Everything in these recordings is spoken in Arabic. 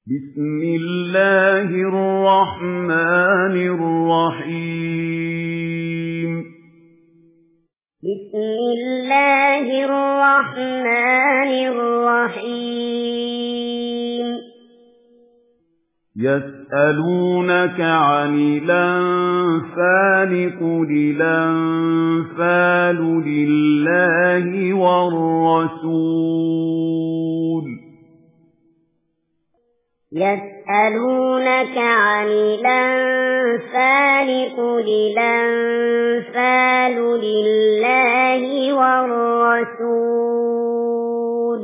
بسم الله الرحمن الرحيم بسم الله الرحمن الرحيم يسألونك عن الأنفال قل الأنفال لله والرسول يسألونك عن الأنفال قل الأنفال لله والرسول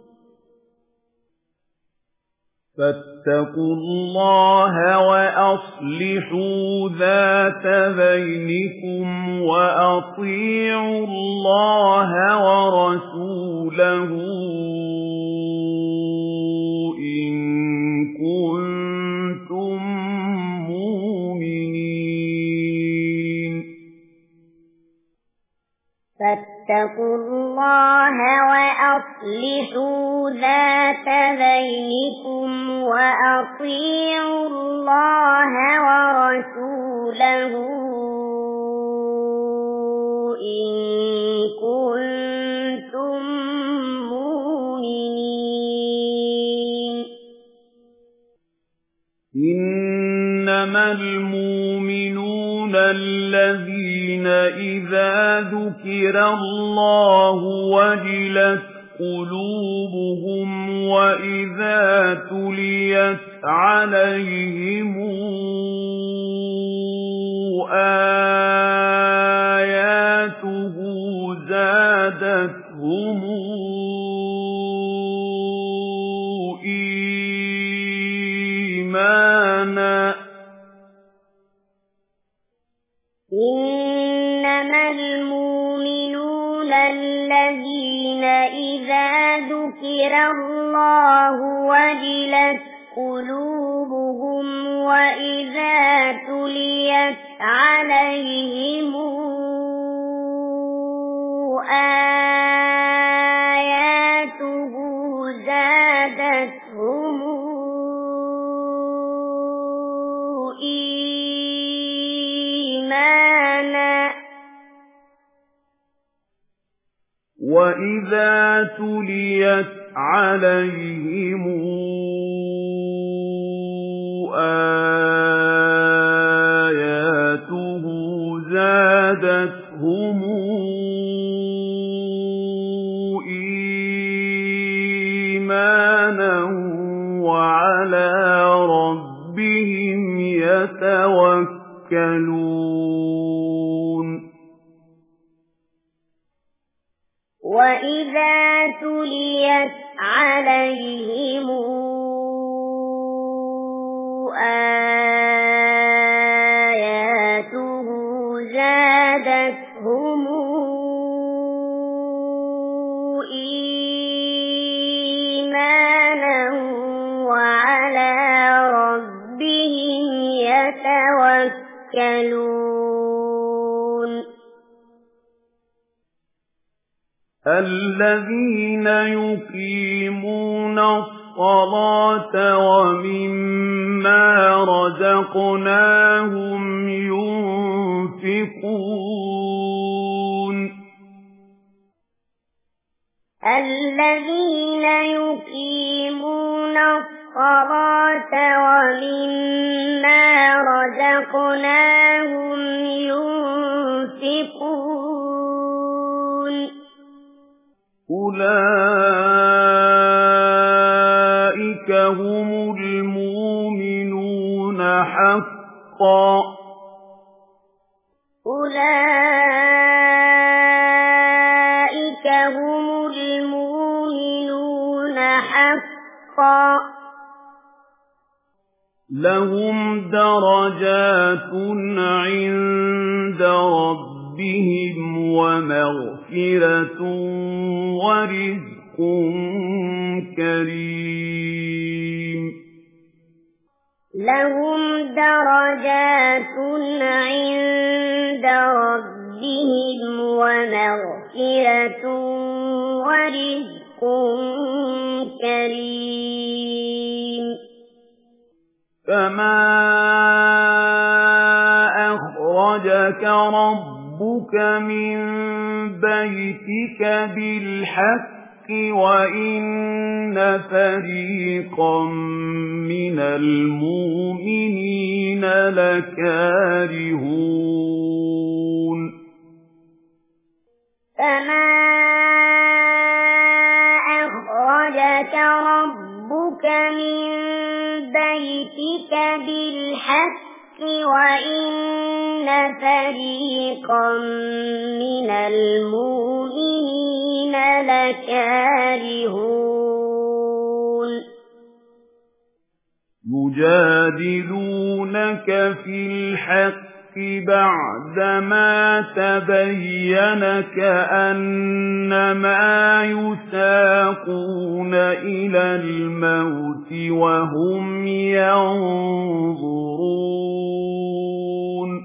فاتقوا الله وأصلحوا ذات بينكم وأطيعوا الله ورسوله إن كنتم مؤمنين فاتقوا الله وأصلحوا ذات بينكم وأطيعوا الله ورسوله إن كنتم مؤمنين إنما المؤمنون الذين إذا ذكر الله وجلت قلوبهم وإذا تليت عليهم آياته زادتهم إيمانا إنما المؤمنون الذين إذا ذكر الله وجلت قلوبهم وإذا تليت عليهم آياته زادتهم إيمانا وإذا تليت عليهم آياته زادتهم إيمانا وعلى ربهم يتوكلون وإذا تليت عليهم آياته زادتهم إيمانا وعلى ربهم يتوكلون الذين يقيمون الصلاة ومما رزقناهم ينفقون الذين يقيمون الصلاة ومما رزقناهم ينفقون أولئك هم المؤمنون حقا أولئك هم المؤمنون حقا لهم درجات عند ربهم ومغفرة ورزق كريم لهم درجات عند ربهم ومغفرة ورزق كريم كما أخرجك ربك من بيتك بالحق وإن فريقا من المؤمنين لكارهون كما أخرجك ربك من بيتك بالحق وإن فريقا من المؤمنين لكارهون يجادلونك في الحق بعدما تبين كأنما يساقون إلى الموت وهم ينظرون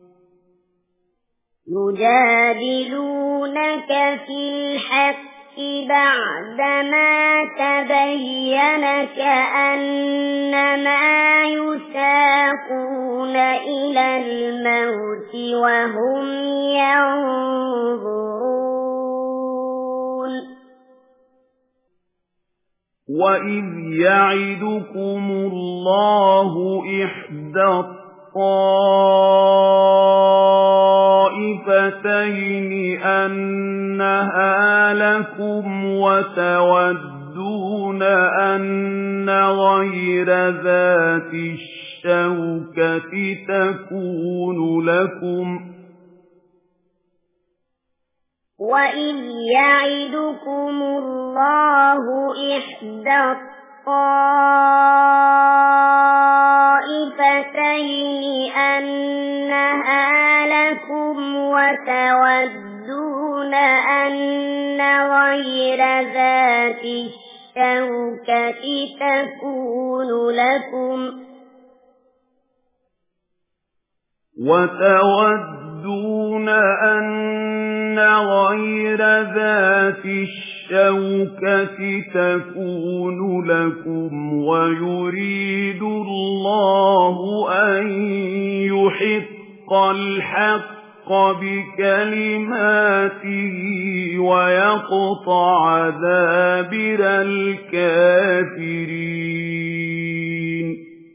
يجادلونك في الحق بعدما تبين كأنما يساقون إلى الموت وهم ينظرون وَإِذْ يَعِدُكُمُ اللَّهُ إِحْدَى الطَّائِفَتَيْنِ أَنَّهَا لَكُمْ وَتَوَدُّونَ أَنَّ غَيْرَ ذَاتِ الشَّوْكَةِ تَكُونُ لَكُمْ وَإِذْ يَعِدُكُمُ اللَّهُ إِحْدَى الطَّائِفَتَيْنِ أَنَّهَا لَكُمْ وَتَوَدُّونَ أَنَّ غَيْرَ ذَاتِ الشَّوْكَةِ تَكُونُ لَكُمْ وَتَوَدُّونَ أَنَّ غَيْرَ ذَاتِ الشَّوْكَةِ تَكُونُ لَكُمْ وَيُرِيدُ اللَّهُ أَن يُحِقَّ الْحَقَّ بِكَلِمَاتِهِ وَيَقْطَعَ دَابِرَ الْكَافِرِينَ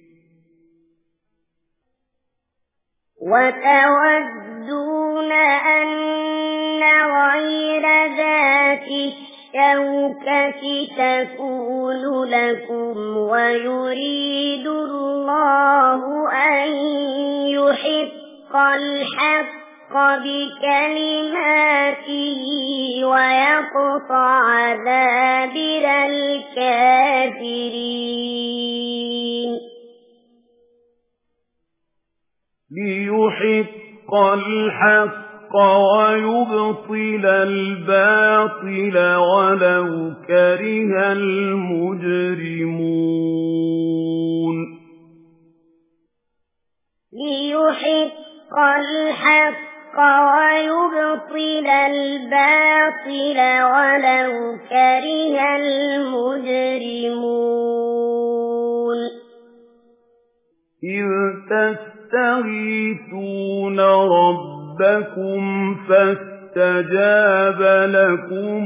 وَتَوَدُّونَ أَنَّ غَيْرَ ذَاتِ الشَّوْكَةِ تَكُونُ لَكُمْ وَيُرِيدُ اللَّهُ أَن يُحِقَّ الْحَقَّ بِكَلِمَاتِهِ وَيَقْطَعَ دَابِرَ الْكَافِرِينَ لِيُحِقَّ الْحَقَّ وَيُبْطِلَ الْبَاطِلَ وَلَوْ كَرِهَ الْمُجْرِمُونَ لِيُحِقَّ الْحَقَّ وَيُبْطِلَ الْبَاطِلَ وَلَوْ كَرِهَ الْمُجْرِمُونَ إِذْ تَسْتَغِيثُونَ رَبَّكُمْ فَاسْتَجَابَ لَكُمْ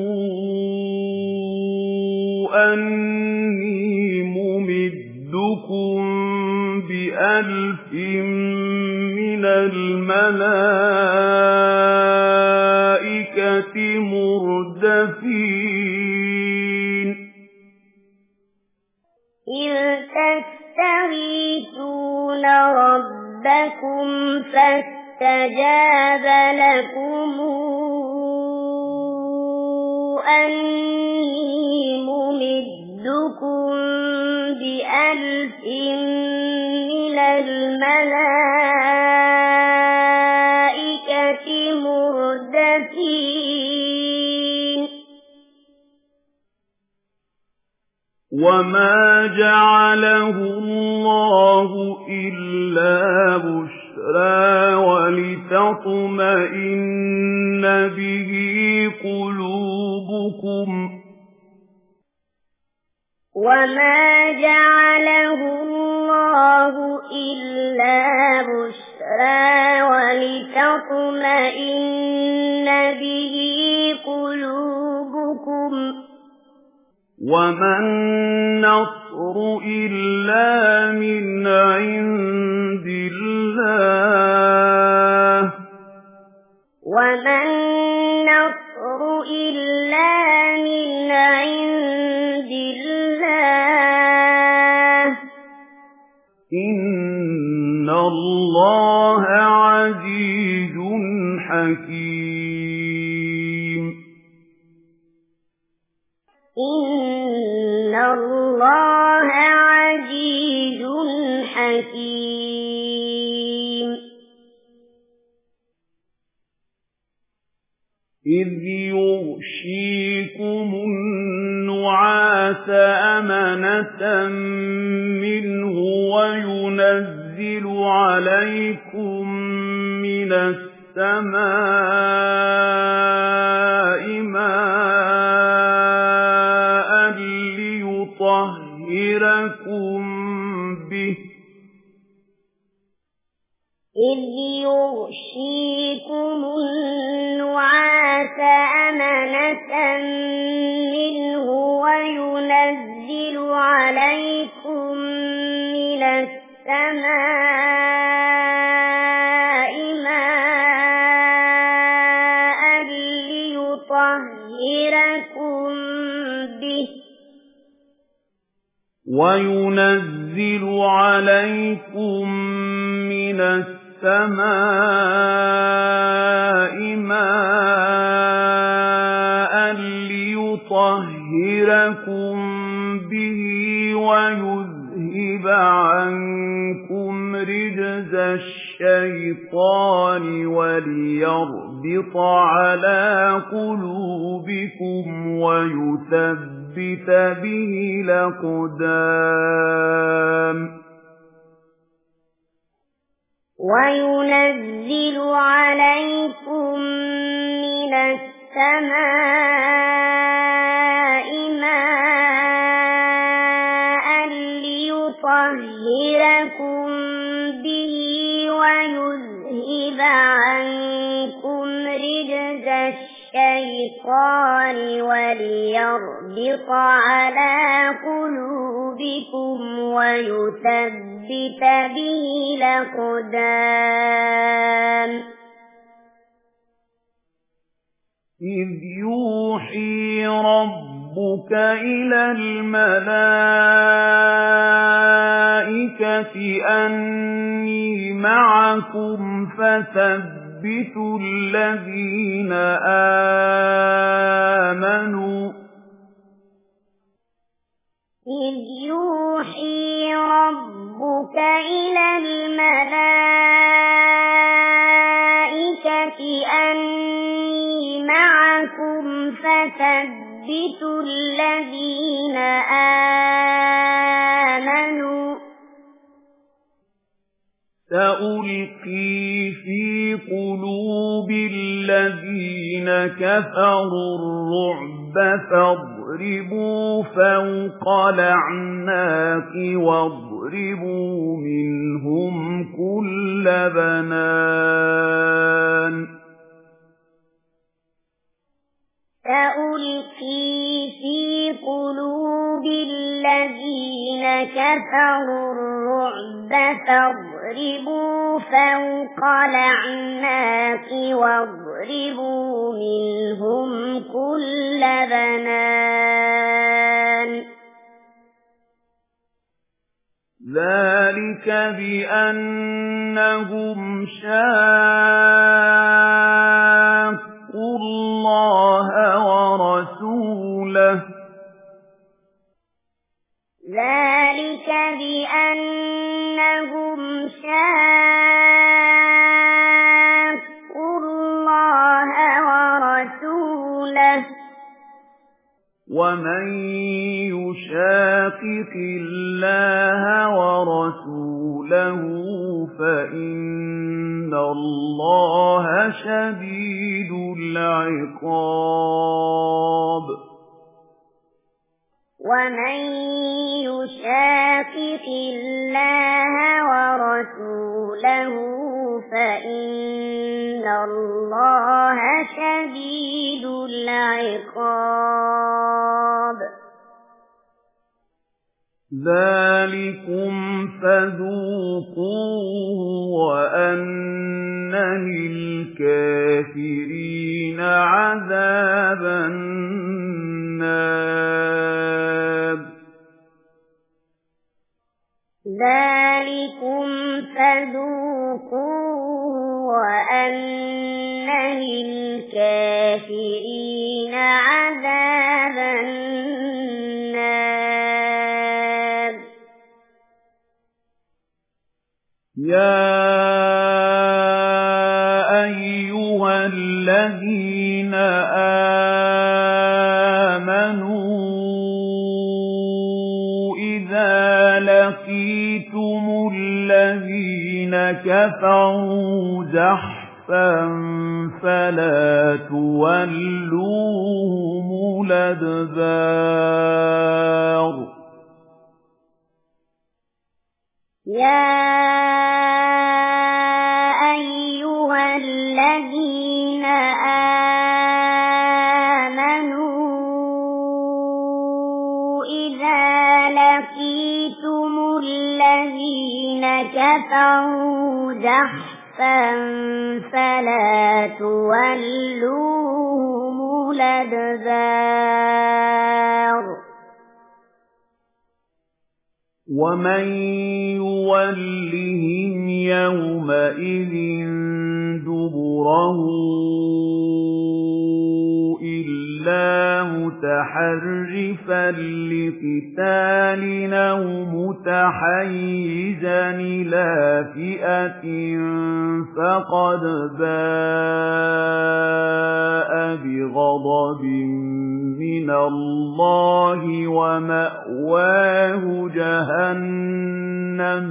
أَنِّي مُمِدُّكُم بِأَلْفٍ مِّنَ الْمَلَائِكَةِ مُرْدَفِينَ إِذْ تَسْتَغِيثُونَ رَبَّكُمْ فَاسْتَجَابَ لَكُمْ أَنِّي مُمِدُّكُم بِأَلْفٍ مِّنَ الْمَلَائِكَةِ مُرْدَفِينَ وَمَا جَعَلَهُ اللَّهُ إِلَّا بُشْرَىٰ وَلِتَطْمَئِنَّ بِهِ قُلُوبُكُمْ وَمَا جَعَلَهُ اللَّهُ إلا بشرى ولتطمئن به قلوبكم وما النصر إلا من عند الله وما النصر إلا من عند الله إن الله عزيز حكيم إن الله عزيز حكيم إذ يغشيكم النعاس أمنة منه وينزل عليكم من السماء ماء ليطهركم به إذ يغشيكم النعاس أمنة منه وينزل عليكم من السماء ماء ليطهركم به وينزل عليكم من السماء ماء ليطهركم به ويذهب عنكم رجز الشيطان وليربط على قلوبكم ويثبت به الأقدام وينزل عليكم من السماء ماء ليطهركم به ويذهب عنكم رجز الشيطان وليربط على قلوبكم ويثبت به الأقدام إذ يوحي ربك إلى الملائكة أني معكم فثبتوا الذين آمنوا إذ يوحي ربك إلى الملائكة أني معكم فثبتوا الذين آمنوا سألقي في قلوب الذين كفروا الرعب فاضربوا فوق الأعناق واضربوا منهم كل بنان سألقي في قلوب الذين كفروا الرعب فاضربوا فوق الأعناق واضربوا منهم كل بنان ذلك بأنهم شاقوا الله ورسوله ذلك بأنهم شاقوا الله ورسوله ومن يشاقق الله ورسوله فإن الله شديد العقاب ومن يشاقق الله ورسوله ورسوله فإن الله شديد العقاب ذلكم فذوقوه وأن للكافرين عذاب النار ذلكم فذوقوه وأن للكافرين عذاب النار يا أيها الذين آمنوا إذا لقيتم الذين كفروا زحفا فلا تولوهم الأدبار يا أيها الذين آمنوا إذا لقيتم الذين كفروا زحفا فلا تولوهم الأدبار ومن يولهم يومئذ دبره إلا متحرفا لقتال أو متحيزا إلى فئة فقد باء بغضب من الله ومأواه جهنم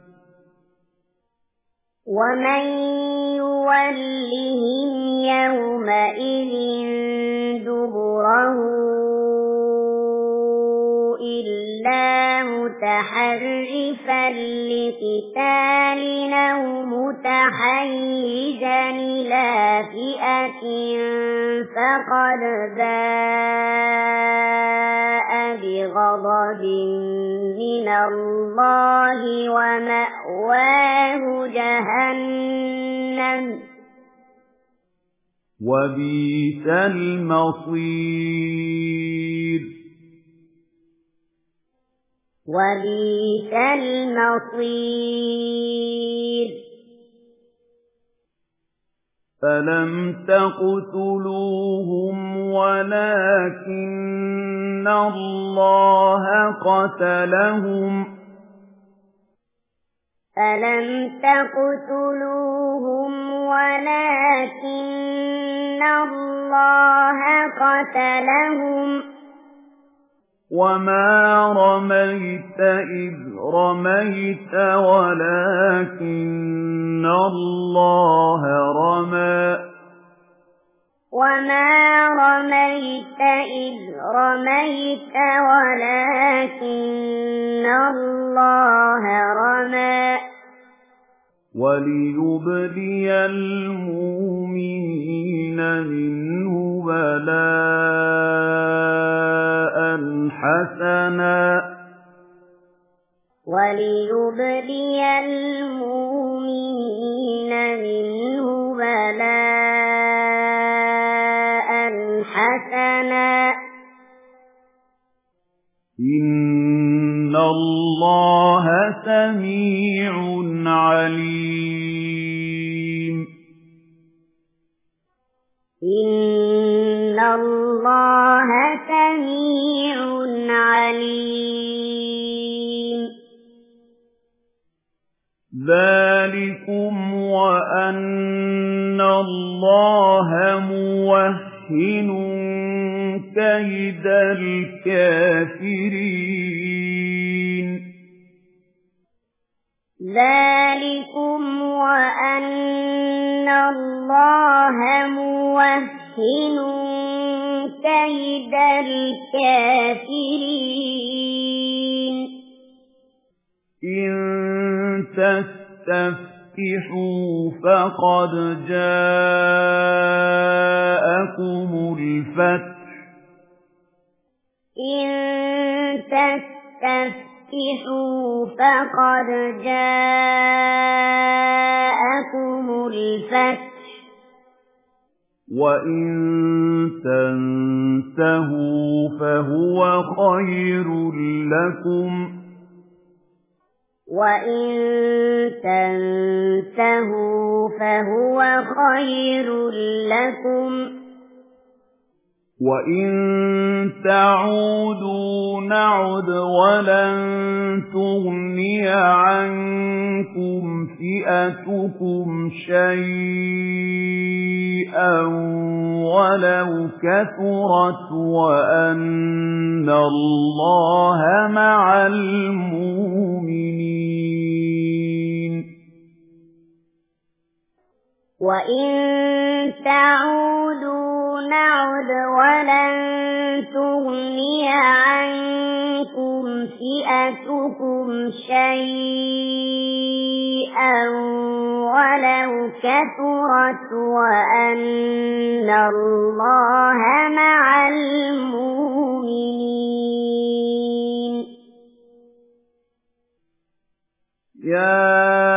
ومن يولهم يومئذ دبره إلا متحرفا لقتال أو متحيزا إلى فئة فقد باء بغضب من الله ومأواه جهنم وبئس المصير وبئس المصير فلم تقتلوهم ولكن الله قتلهم فلم تقتلوهم ولكن الله قتلهم وما رميت إذ رميت ولكن الله رمى وما رميت إذ رميت ولكن الله رمى وليبلي المؤمنين منه بلاء حسنا وليبلي المؤمنين منه بلاء حسنا إن الله سميع عليم إن الله سميع عليم ذلكم وأن الله موهن كيد الكافرين ذلكم وأن الله موهن كيد الكافرين إن تستفتحوا فقد جاءكم الفتح إن تستفتحوا فقد جاءكم الفتح وإن تنتهوا فهو خير لكم وإن تنتهوا فهو خير لكم وإن تعودوا نعد ولن تغني عنكم فئتكم شيئا ولو كثرت وأن الله مع المؤمنين وإن تعودوا نعد ولن تغني عنكم فئتكم شيئا ولو كثرت وأن الله مع المؤمنين يا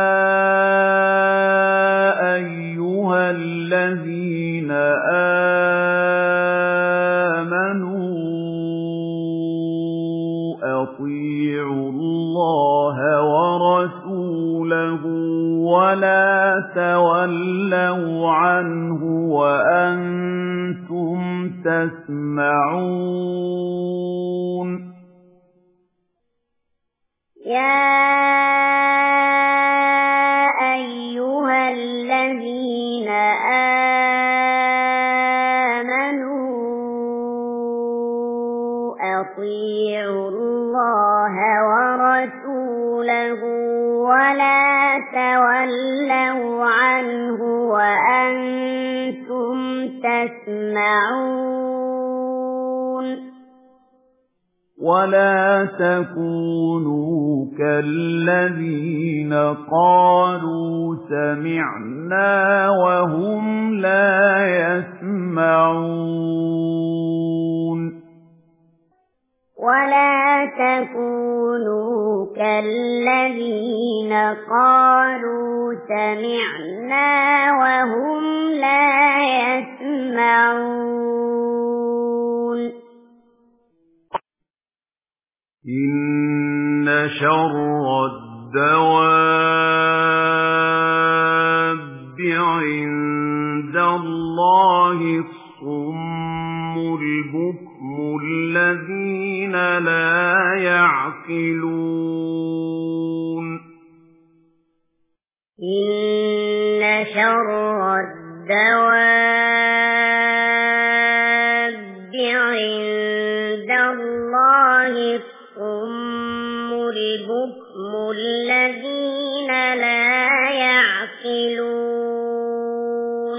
أيها الذين آمنوا أطيعوا الله ورسوله ولا تولوا عنه وأنتم تسمعون يا أيها الذين آمنوا أطيعوا الله ورسوله ولا تولوا عنه وأنتم تسمعون ولا تكونوا كالذين قالوا سمعنا وهم لا يسمعون ولا تكونوا كالذين قالوا سمعنا وهم لا يسمعون إن شر الدواب عند الله الصم البكم الذين لا يعقلون إن شر الدواب عند الله الصم البكم الذين لا يعقلون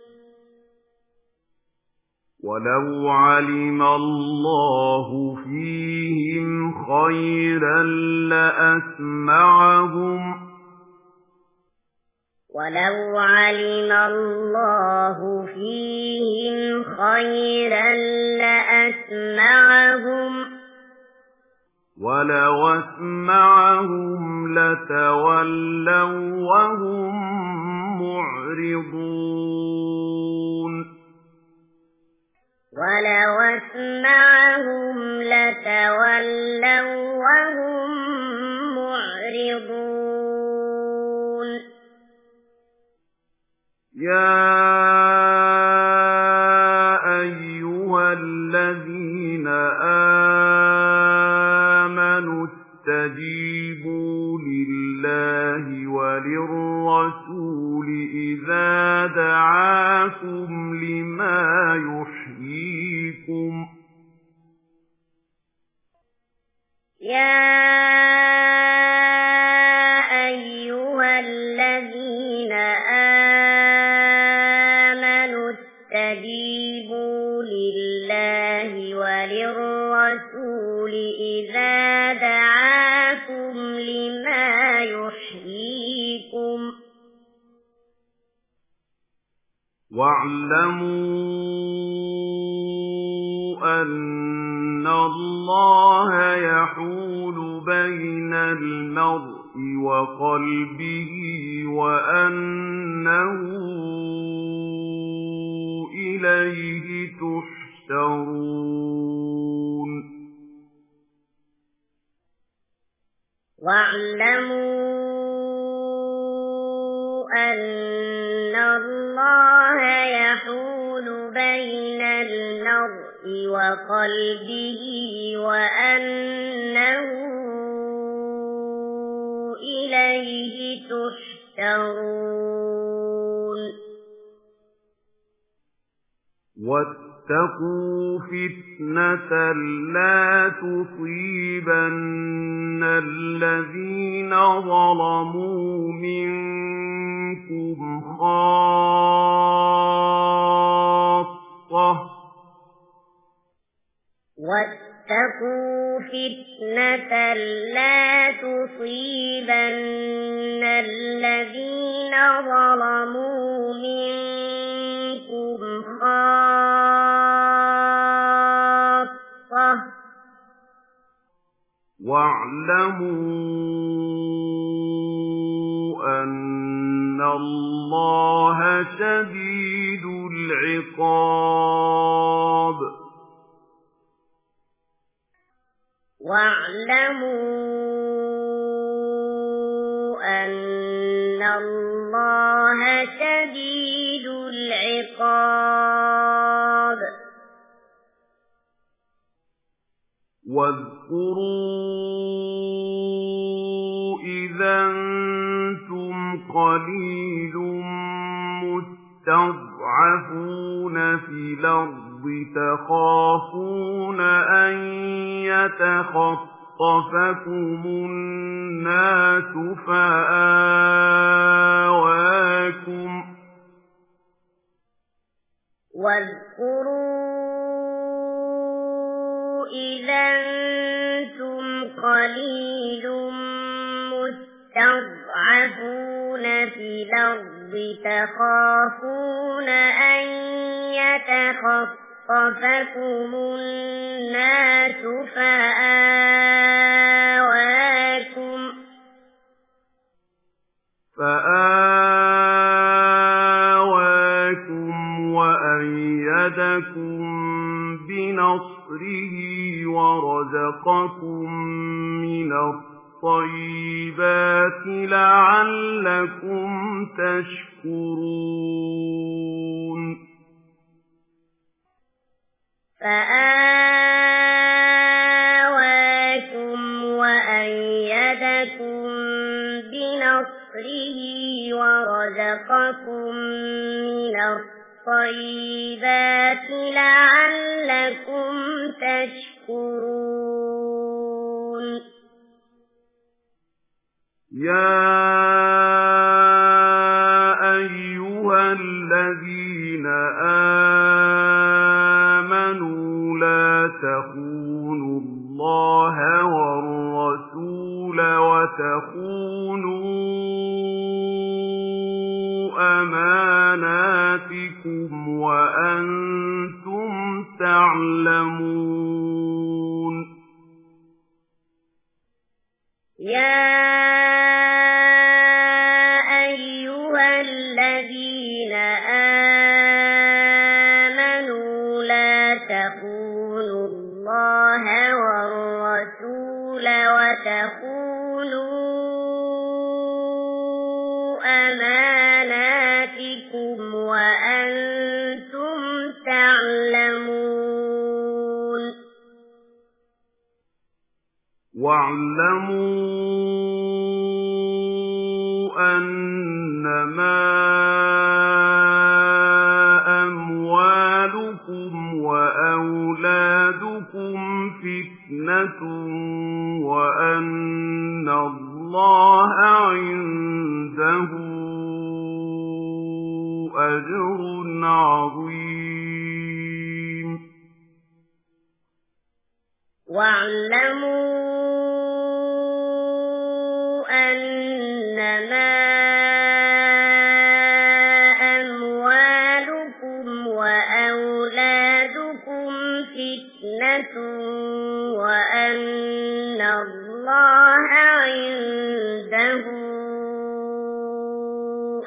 ولو علم الله فيهم خيرا لأسمعهم ولو علم الله فيهم خيرا لأسمعهم ولو أسمعهم لتولوا وهم معرضون ولو أسمعهم لتولوا وهم معرضون يا أيها الذين آمنوا استجيبوا لله وللرسول إذا دعاكم لما يحييكم يا أيها الذين آمنوا استجيبوا لله وللرسول إذا دعاكم لما يحييكم واعلموا أن الله يحول بين المرء وقلبه وأنه إليه تحشرون واعلموا أن الله يحول بين المرء وقلبه وأنه إليه تحشرون واتقوا فتنة لا تصيبن الذين ظلموا منكم خاصة واتقوا فتنة لا تصيبن الذين ظلموا منكم خاصة واعلموا أن الله شديد العقاب واعلموا أن الله شديد العقاب واذكروا إذا أنتم قليل مستضعفون في الأرض تخافون أن يتخطفكم الناس واذكروا إذا أنتم قليل مستضعفون في الأرض تخافون أن يتخطفكم الناس فآواكم وأيدكم بنصره ورزقكم من الطيبات لعلكم تشكرون فآواكم وأيدكم بنصره ورزقكم من الطيبات لعلكم تشكرون يا أيها الذين آمنوا لا تخونوا الله والرسول وتخونوا أماناتكم وأنتم تعلمون يا أيها الذين آمنوا لا تخونوا الله والرسول وتخونوا أماناتكم وأنتم تعلمون واعلموا أنما أموالكم وأولادكم فتنة وأن الله عنده أجر عظيم واعلموا أنما أموالكم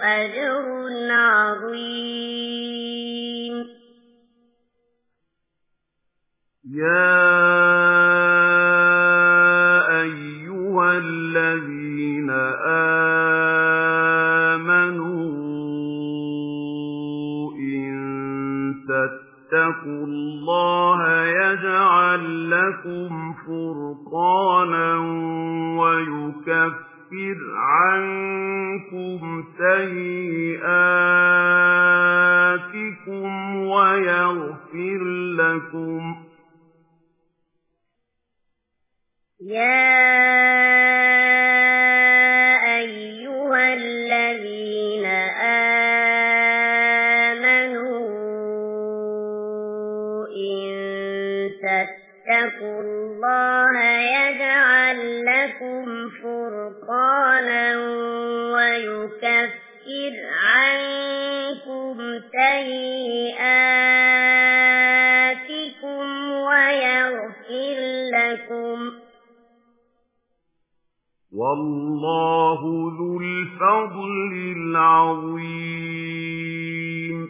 أجر عظيم. يا أيها الذين آمنوا إن تتقوا الله يجعل لكم فرقانا ويكفر عنكم سيئاتكم ويغفر لكم. يا أيها الذين آمنوا إن تتقوا الله يجعل لكم فرقانا ويكفر عنكم سيئاتكم ويغفر لكم. والله ذو الفضل العظيم.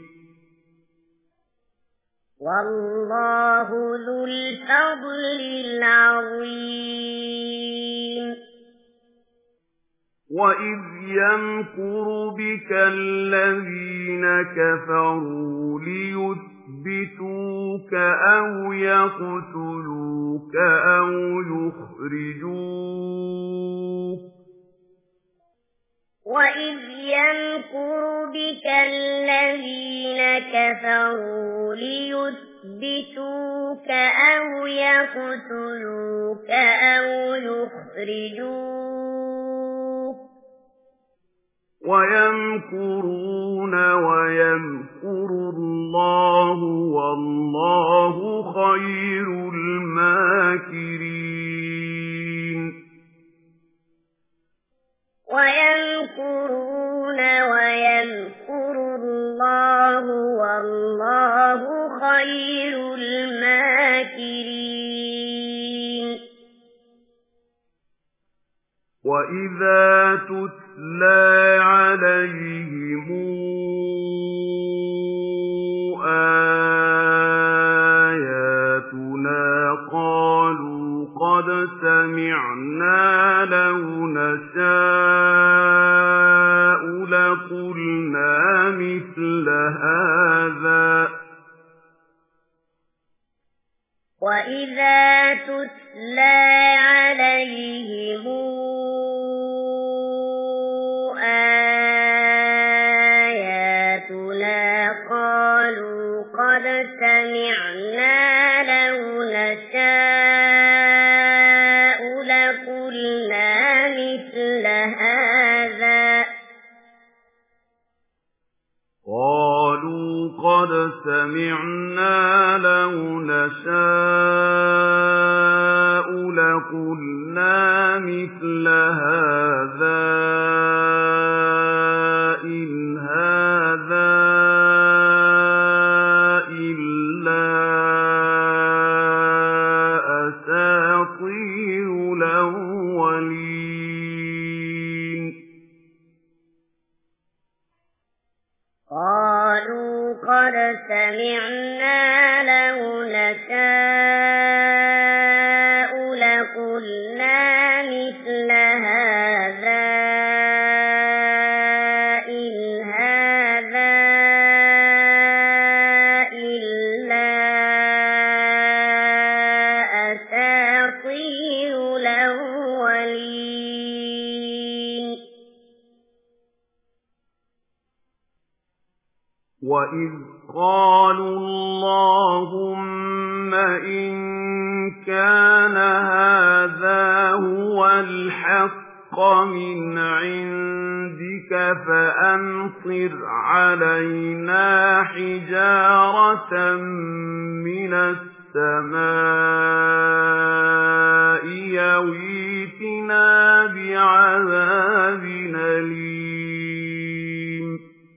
والله ذو الفضل العظيم. وإذ يمكر بك الذين كفروا ليثبتوك أو يقتلوك أو يخرجوك. وإذ يمكر بك الذين كفروا ليثبتوك أو يقتلوك أو يخرجوك. ويمكرون ويمكر الله والله خير الماكرين. ويمكرون ويمكر الله والله خير الماكرين. وإذا تتلى عليهم آياتنا قالوا قد سمعنا لو نشاء لقلنا مثل هذا. وإذا تتلى عليهم آياتنا قالوا قد سمعنا لو نشاء لقلنا مثل هذا. قالوا قد سمعنا لو نشاء لقلنا مثل هذا إن هذا إلا أساطير الأولين. قالوا قد سمعنا لو نشاء لقلنا مثل هذا إن هذا إلا أساطير الأولين. وإذ قالوا اللهم إن كان هذا هو الحق من عندك فأمطر علينا حجارة من السماء يويتنا بعذاب أليم.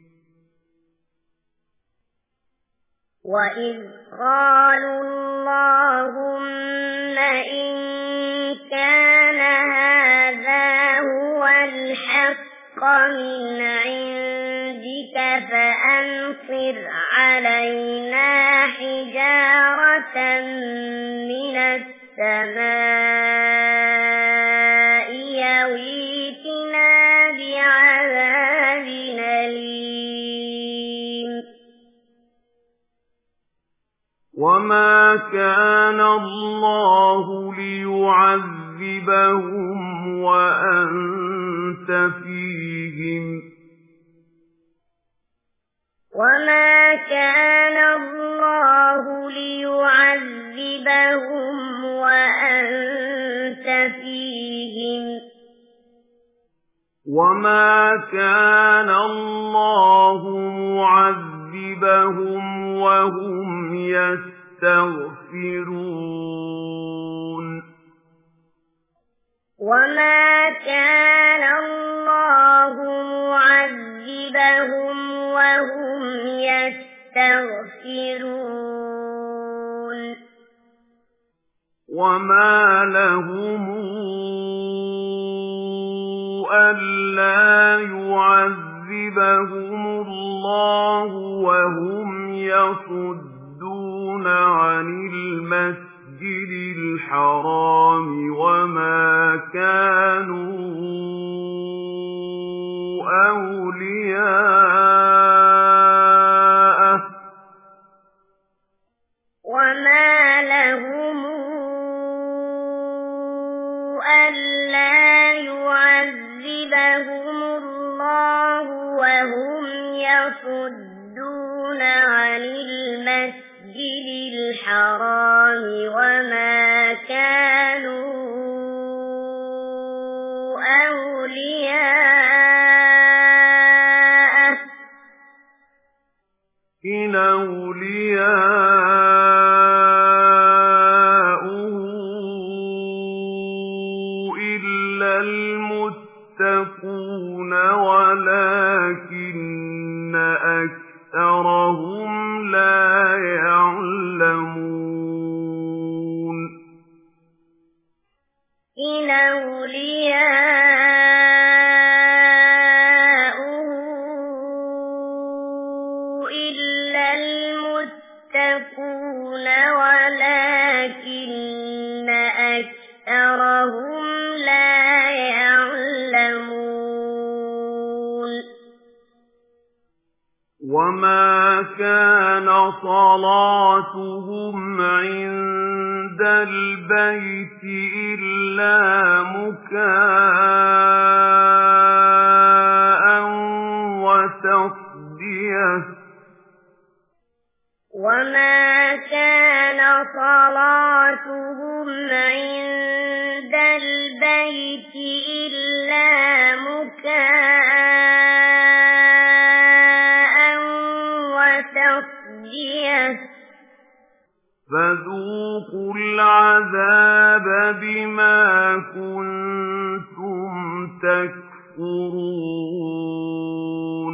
وإذ قالوا اللهم إن كان هذا هو الحق من عندك عندك فأمطر علينا حجارة من السماء يويتنا بعذاب أليم وما كان الله ليعذبهم وأنت فيهم وما كان الله ليعذبهم وأنت فيهم وما كان الله معذبهم وهم يستغفرون وما كان الله معذبهم وهم يستغفرون وما لهم ألا يعذبهم الله وهم يصدون عن المسجد الحرام وما كانوا أولياءه وما لهم ألا يعذبهم الله وهم يصدون عن المسجد الحرام وما كانوا أولياءه إن أولياؤه إلا المتقون ولكن أكثرهم لا يعلمون إن أولياؤه إلا المتقون ولكن أكثرهم لا يعلمون وما كان صلاتهم عند البيت إلا مكاء وتصديه وما كان صلاتهم عند البيت إلا مكاء وتصديه فذوقوا العذاب بما كنتم تكفرون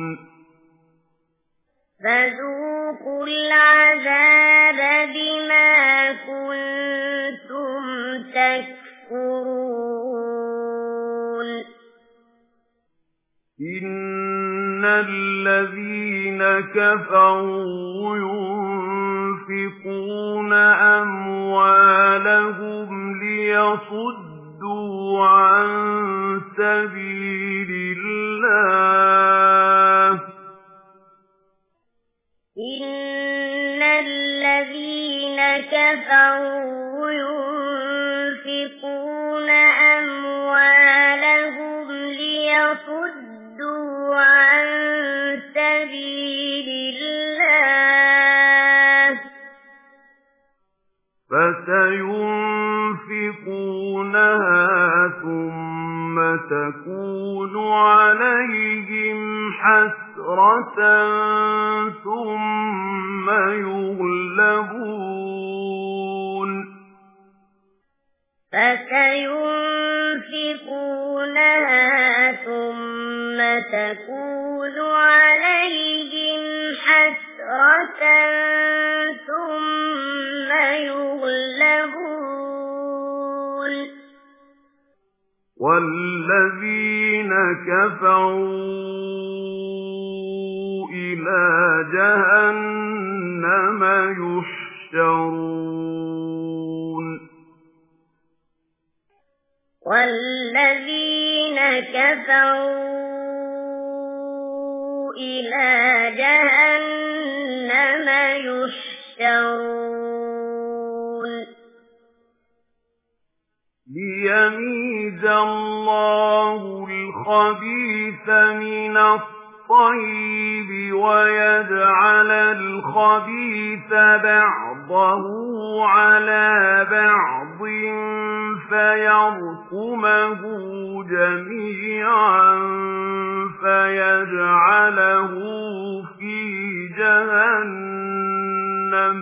فذوقوا العذاب بما كنتم تكفرون إن الذين كفروا ينفقون أموالهم ليصدوا عن سبيل الله إن الذين كفروا ينفقون أموالهم ليصدوا عن سبيل الله فسينفقونها ثم تكون عليهم حسرة ثم يغلبون فسينفقونها ثم تكون عليهم حسرة ثم يغلبون والذين كفروا إلى جهنم يحشرون والذين كفروا إلى جهنم يحشرون ليميز الله الخبيث من الطيب ويجعل الخبيث بعضه على بعض فيركمه جميعا فيجعله في جهنم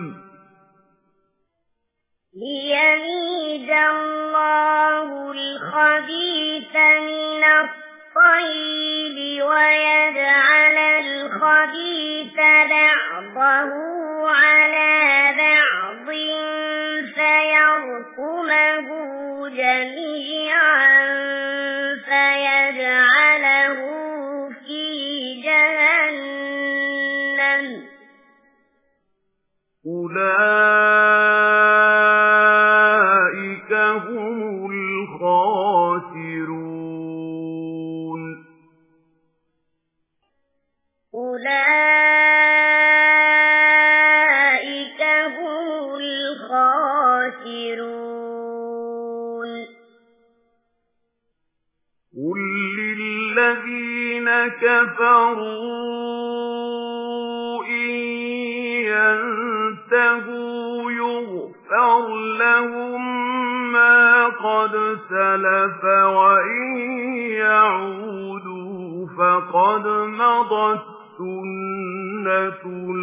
ليميز الله الخبيث من الطيب ويجعل الخبيث بعضه على بعض فيركمه جميعا فيجعله في جهنم أولئك هم الخاسرون أولئك هم الخاسرون قل للذين كفروا إن ينتهوا يغفر لهم ما قد سلف وإن يعودوا فقد مضت سنة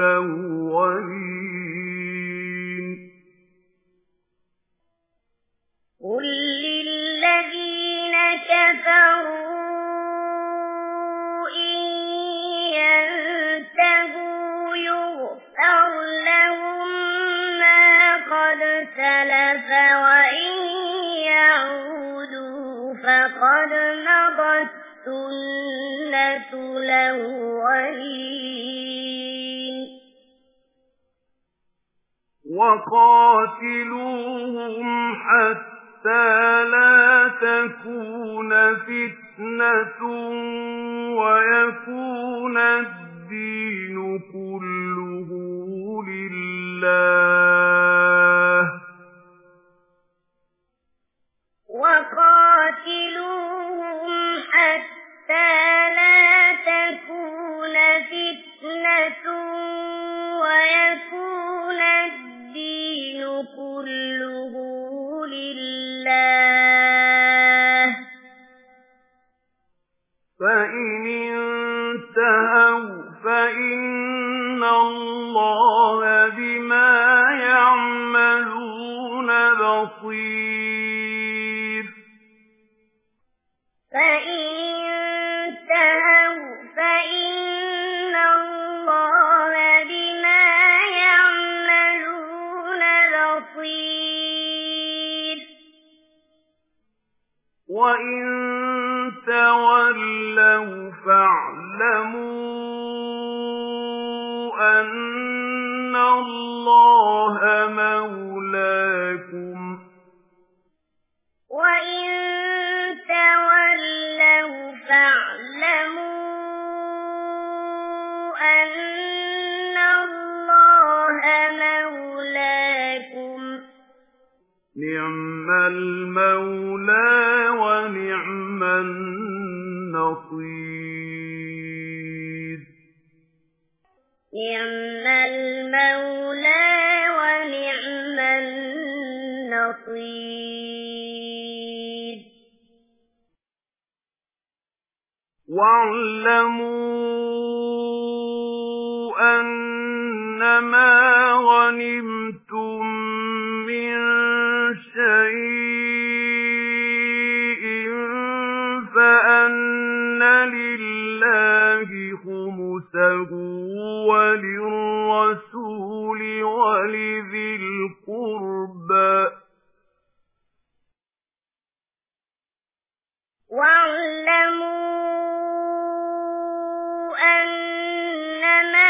الأولين قل للذين كفروا إن ينتهوا يغفر لهم ما قد سلف وإن يعودوا فقد مضت سنة الأولين وقاتلوهم حتى لا تكون فتنة ويكون الدين كله لله وقاتلوهم حتى لا تكون فتنة ويكون الدين كله لله فإن انتهوا فإن الله بما يعملون بصير فإن انتهوا فإن الله بما يعملون بصير وإن تولوا فاعلموا أن الله مولاكم وإن تولوا فاعلموا أن الله مولاكم نعم المولى ونعم النصير نعم المولى ونعم النصير واعلموا أنما غنمتم من شيء فأن لله خمسه وللرسول ولذي القربى واعلموا أنما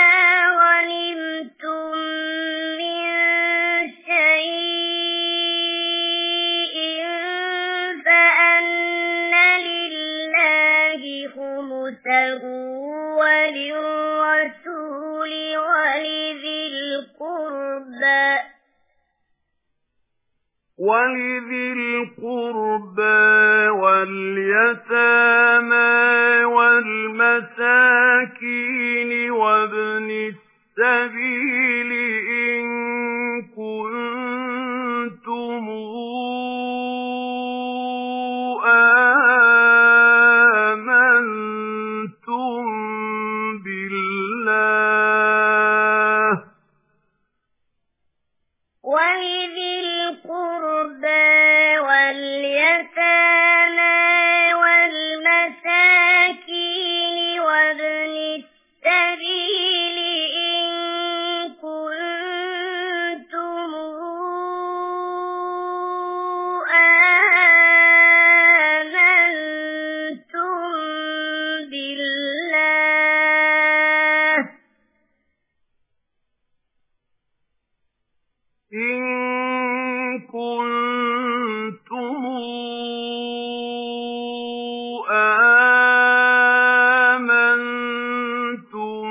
خمسه وللرسول ولذي القربى واليتامى والمساكين وابن السبيل إن كنتم آمنتم بالله ولذي القربى واليتامى والمساكين وابن السبيل إن كنتم آمنتم بالله إن كنتم آمنتم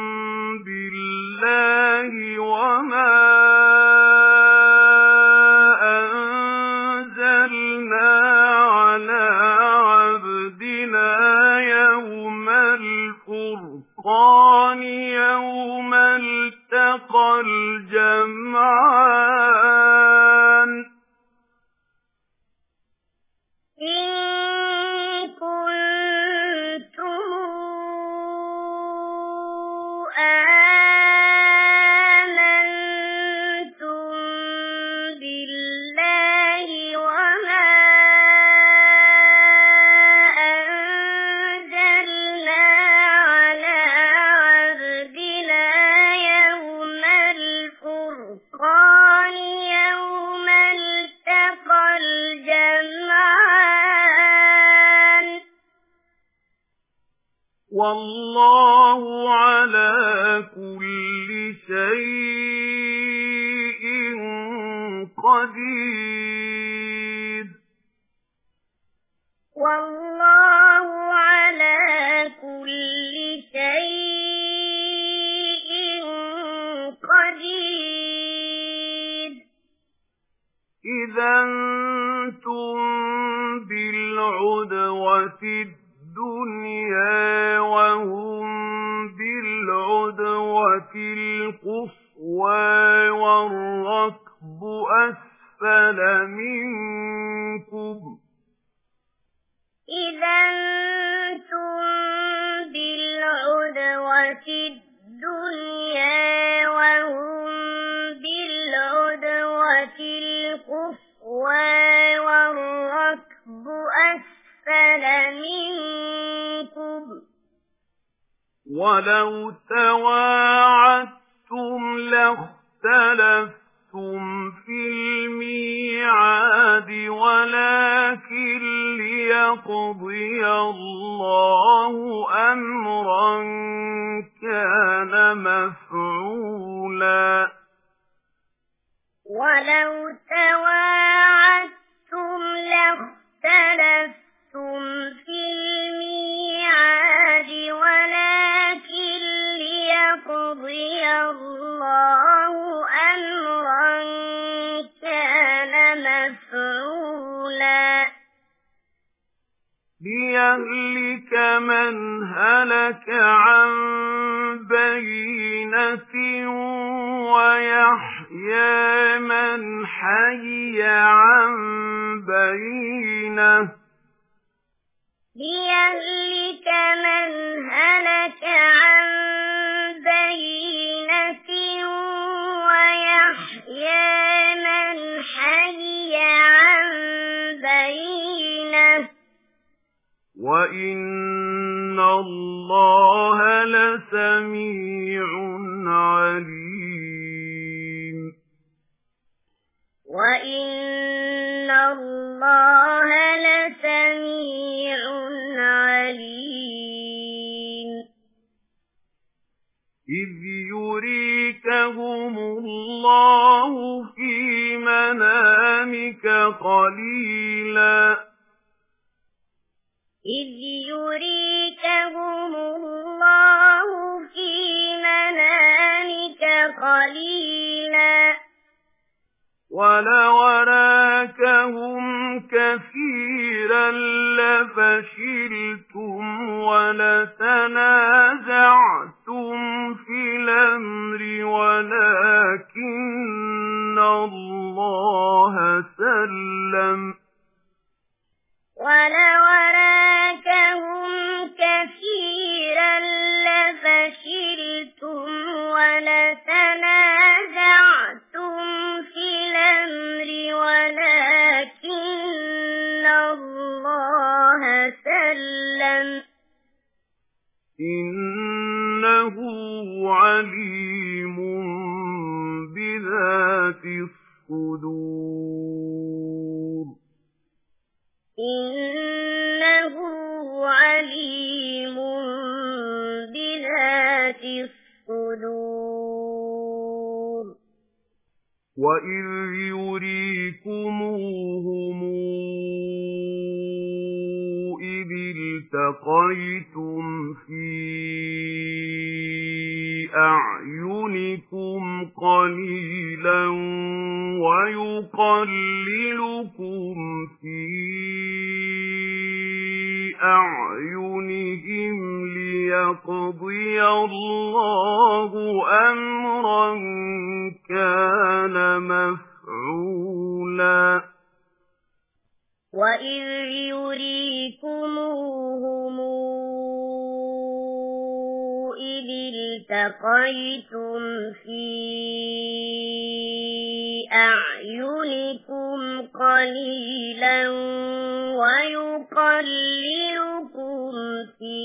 بالله وما أنزلنا على عبدنا يوم الفرقان يوم التقى الجمعان إن كنتم آمنتم بالله وما أنزلنا على عبدنا يوم الفرقان يوم التقى الجمعان والله على كل شيء قدير والله على كل شيء قدير إذا أنتم بالعدوة الدنيا وهم بالعدوة القصوى والركب أسفل منكم إذا أنتم بالعدوة الدنيا وهم بالعدوة القصوى والركب أسفل منكم ولو تواعدتم لاختلفتم في الميعاد ولكن ليقضي الله أمرا كان مفعولا ولو تواعدتم لاختلفتم في الميعاد ولكن ليقضي الله أمرا كان مفعولا ليهلك من هلك عن بينة ويحيى من حي عن بينة ليهلك من هلك عن بينة ويحيى من حي عن بينة وإن الله لسميع عليم وإن الله لسميع عليم إذ يريكهم الله في منامك قليلا إذ يريكهم الله في منامك قليلا ولو أراكهم كثيرا لفشلتم ولتنازعتم في الأمر ولكن الله سلم ولو أراكهم كثيرا لفشلتم ولتنازعتم في الأمر ولكن الله سلم إنه عليم بذات الصدور إنه عليم بذات الصدور وإذ يريكموهم إذ التقيتم في أعينكم قليلا ويقللكم في أعينهم ليقضي الله أمرا كان مفعولا وإذ يريكموهم إذ التقيتم في أعينكم قليلا ويقللكم في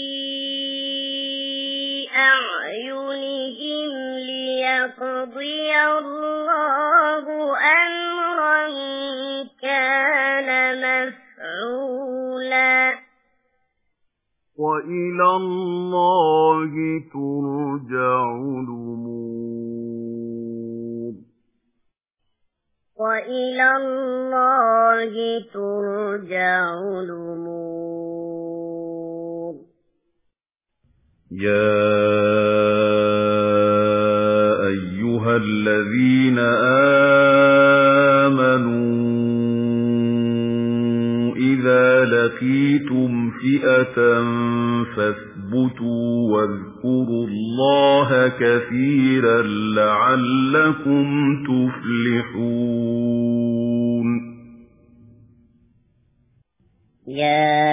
أعينهم ليقضي الله أمرا كان مفعولا وإلى الله ترجع الأمور وإلى الله ترجع الأمور يا أيها الذين آمنوا إذا لقيتم فئة فاثبتوا واذكروا الله كثيرا لعلكم تفلحون يا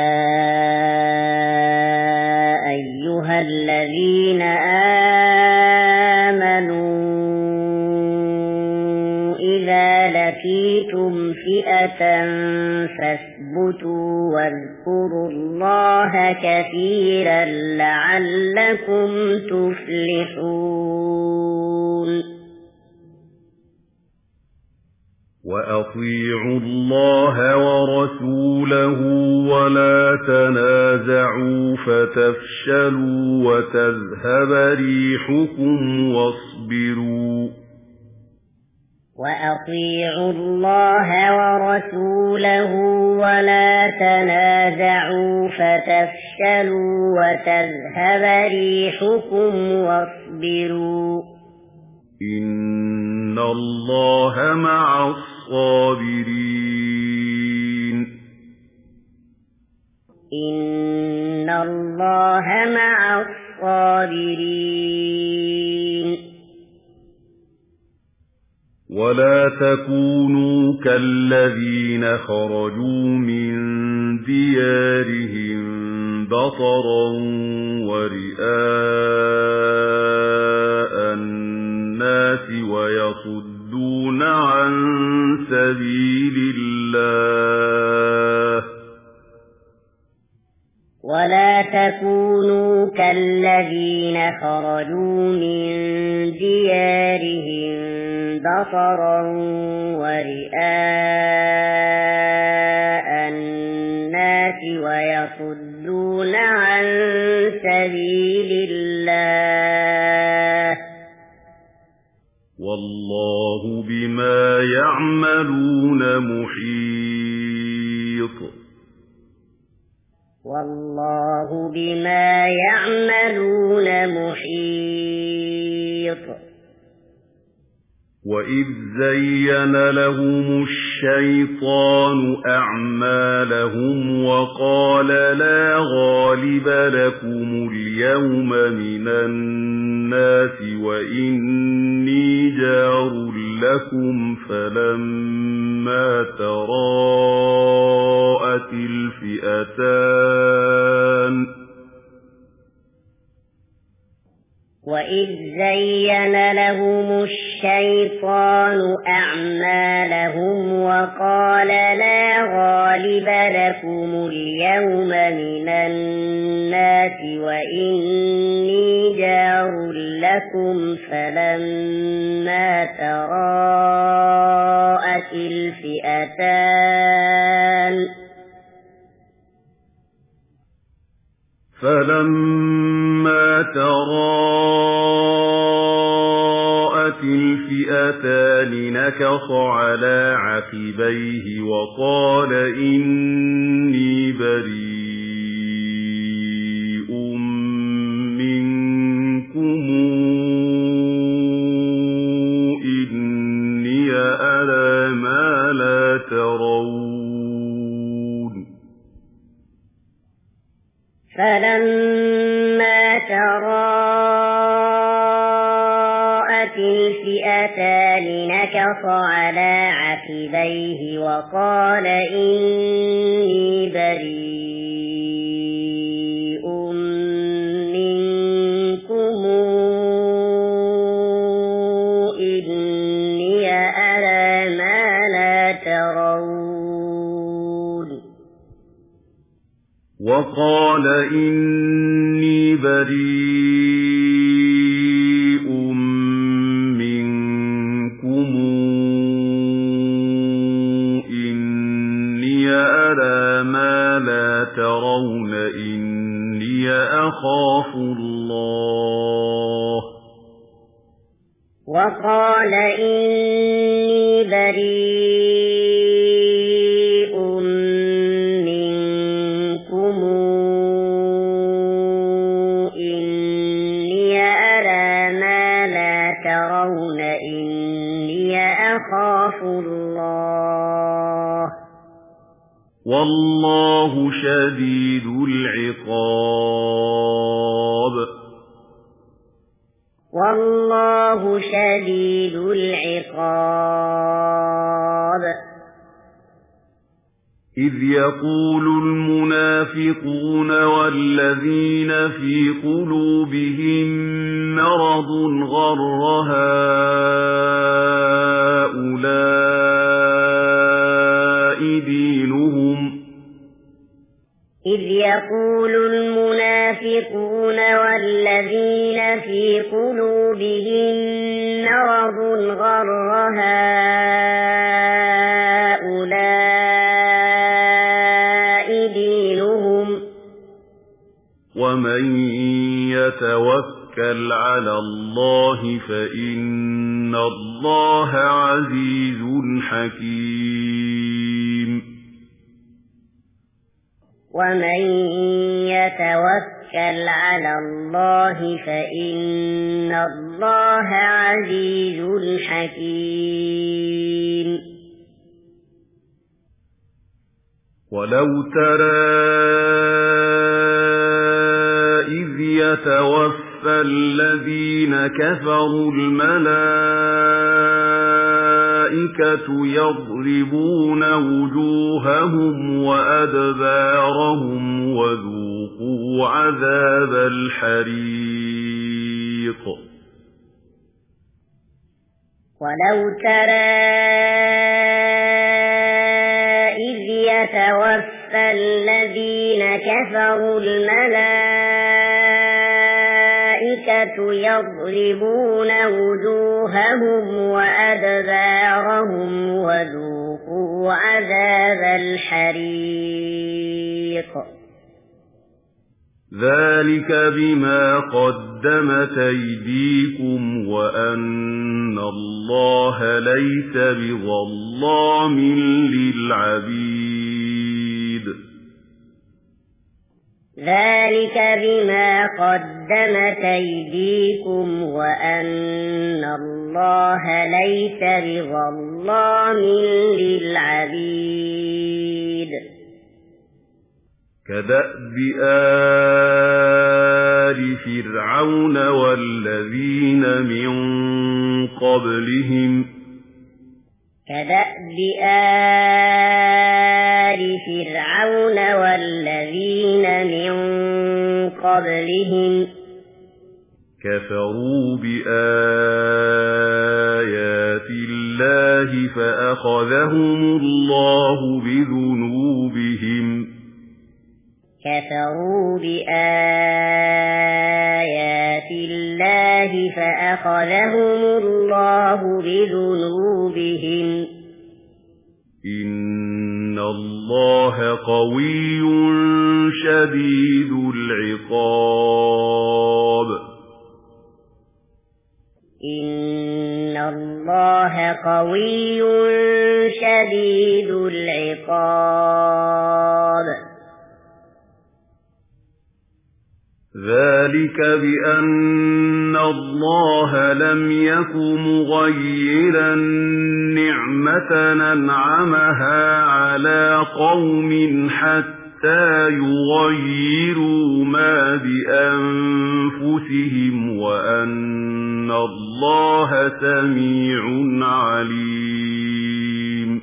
أيها الذين آمنوا إذا لقيتم فئة فاثبتوا واذكروا الله كثيرا لعلكم تفلحون وأطيعوا الله ورسوله ولا تنازعوا فتفشلوا وتذهب ريحكم واصبروا وأطيعوا الله ورسوله ولا تنازعوا فتفشلوا وتذهب ريحكم واصبروا إن الله مع الصابرين إن الله مع الصابرين ولا تكونوا كالذين خرجوا من ديارهم بطرا ورئاء الناس ويصدون عن سبيل الله ولا تكونوا كالذين خرجوا من ديارهم بطرا ورئاء الناس ويصدون عن سبيل الله والله بما يعملون محيط والله بما يعملون محيط وَإِذْ زَيَّنَ لَهُمُ الشَّيْطَانُ أَعْمَالَهُمْ وَقَالَ لَا غَالِبَ لَكُمُ الْيَوْمَ مِنَ النَّاسِ وَإِنِّي جَارٌ لَكُمْ فَلَمَّا تَرَاءَتِ الْفِئَتَانِ وَإِذْ زَيَّنَ لَهُمُ الشَّيْطَانُ أَعْمَالَهُمْ وَقَالَ لَا غَالِبَ لَكُمُ الْيَوْمَ مِنَ النَّاسِ وَإِنِّي جَارٌ لَكُمْ فَلَمَّا تَرَاءَتِ الفئتان نكص على عقبيه وقال إني بريء منكم إني أرى ما لا ترون فَلَمَّا تَرَاءَتِ الْفِئَتَانِ نَكَصَ عَلَى عَقِبَيْهِ وَقَالَ إِنِّي بَرِيءٌ مِّنكُمْ إِنِّي أَرَىٰ مَا لَا تَرَوْنَ وقال إني بريء منكم إني أرى ما لا ترون إني أخاف الله وقال إني بريء منكم إني أرى ما لا ترون إني أخاف الله والله شديد العقاب والله شديد العقاب إذ يقول المنافقون والذين في قلوبهم مرض غر هؤلاء دينهم إذ يقول المنافقون والذين في قلوبهم مرض غر هؤلاء دينهم ومن يتوكل على الله فإن الله عزيز حكيم ومن يتوكل على الله فإن الله عزيز حكيم ولو ترى إذ يتوفى الذين كفروا الملائكة يضربون وجوههم وأدبارهم وذوقوا عذاب الحريق ولو ترى إذ يتوفى الذين كفروا الملائكة يضربون وجوههم وأدبارهم وذوقوا عذاب الحريق ذلك بما قدمت أيديكم وأن الله ليس بظلام للعبيد ذلك بما قدمت أيديكم وأن الله ليس بظلام للعبيد كدأب آل فرعون والذين من قبلهم كدأب آل فرعون والذين من قبلهم كفروا بآيات الله فأخذهم الله بذنوبهم كفروا بآيات الله فأخذهم الله بذنوبهم إن الله قوي شديد العقاب إن الله قوي شديد العقاب ذلك بأن الله لم يك مغيرا نعمة أنعمها على قوم حتى يغيروا ما بأنفسهم وأن الله سميع عليم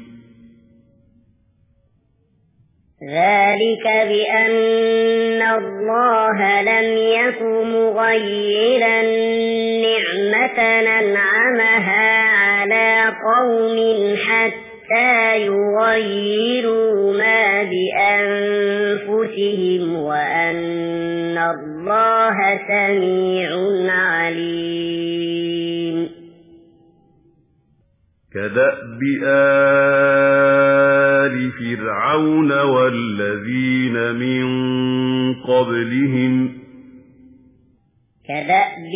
ذلك بأن الله لم يك مغيرا نعمة أنعمها على قوم حتى يغيروا ما بأنفسهم وأن الله سميع عليم كدأب آل فرعون والذين من قبلهم كدأب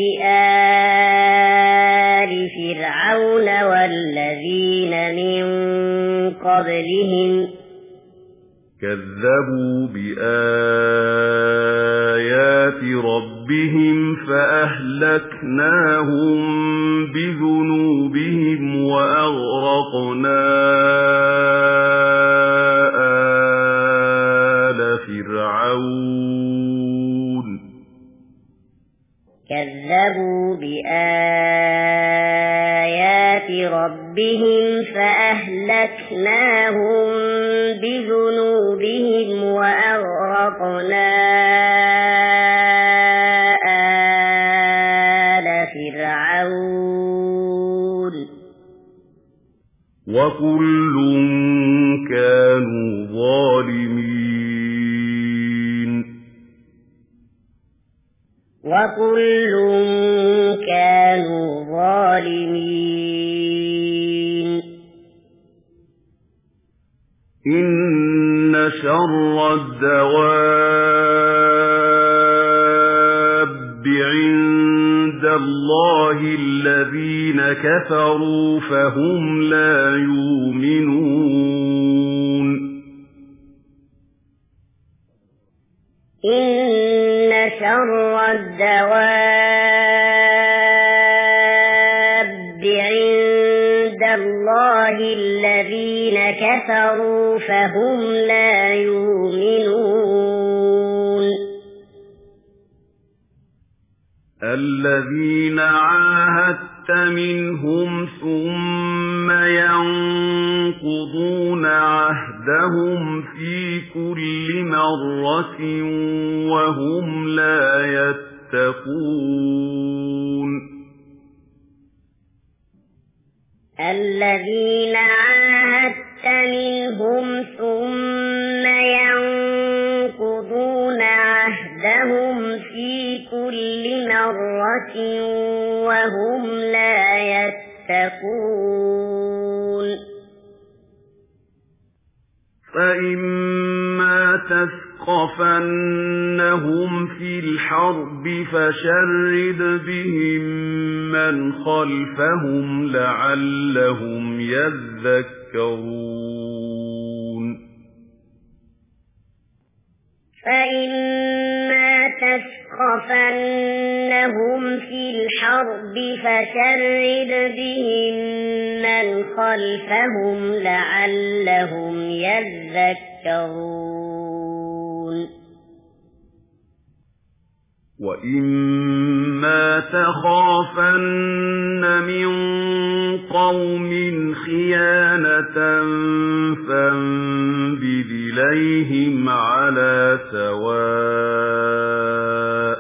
آل فرعون والذين من قبلهم كذبوا بآيات ربهم فأهلكناهم بذنوبهم وأغرقنا آل فرعون كذبوا بآيات ربهم فأهلكناهم بذنوبهم وأغرقنا آل فرعون وكل كانوا ظالمين وكل كانوا ظالمين إن شر الدواب عند الله الذين كفروا فهم لا يؤمنون إن شر الدواب عند الله الذين كفروا فهم لا يؤمنون الذين عاهدت منهم ثم ينقضون عهدهم في كل مرة وهم لا يتقون الذين عاهدت منهم ثم ينقضون عهدهم في كل مرة وهم لا يتقون فإما تثقفنهم في الحرب فشرد بهم من خلفهم لعلهم يذكرون فإما تخافنهم في الحرب فشرد بهم من خلفهم لعلهم يذكرون وَإِمَّا تَخَافَنَّ مِنْ قَوْمٍ خِيَانَةً فَانبِذْ إِلَيْهِمْ عَلَى سَوَاءٍ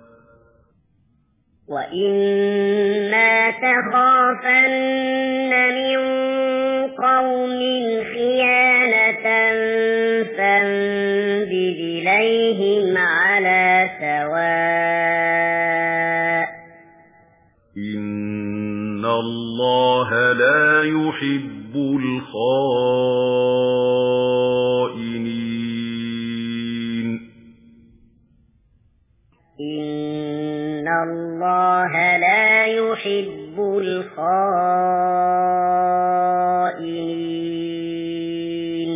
وَإِمَّا تَخَافَنَّ مِنْ قَوْمٍ خِيَانَةً فَانبِذْ إِلَيْهِمْ عَلَى سَوَاءٍ إِنَّ اللَّهَ لَا يُحِبُّ الْخَائِنِينَ إِنَّ اللَّهَ لَا يُحِبُّ الْخَائِنِينَ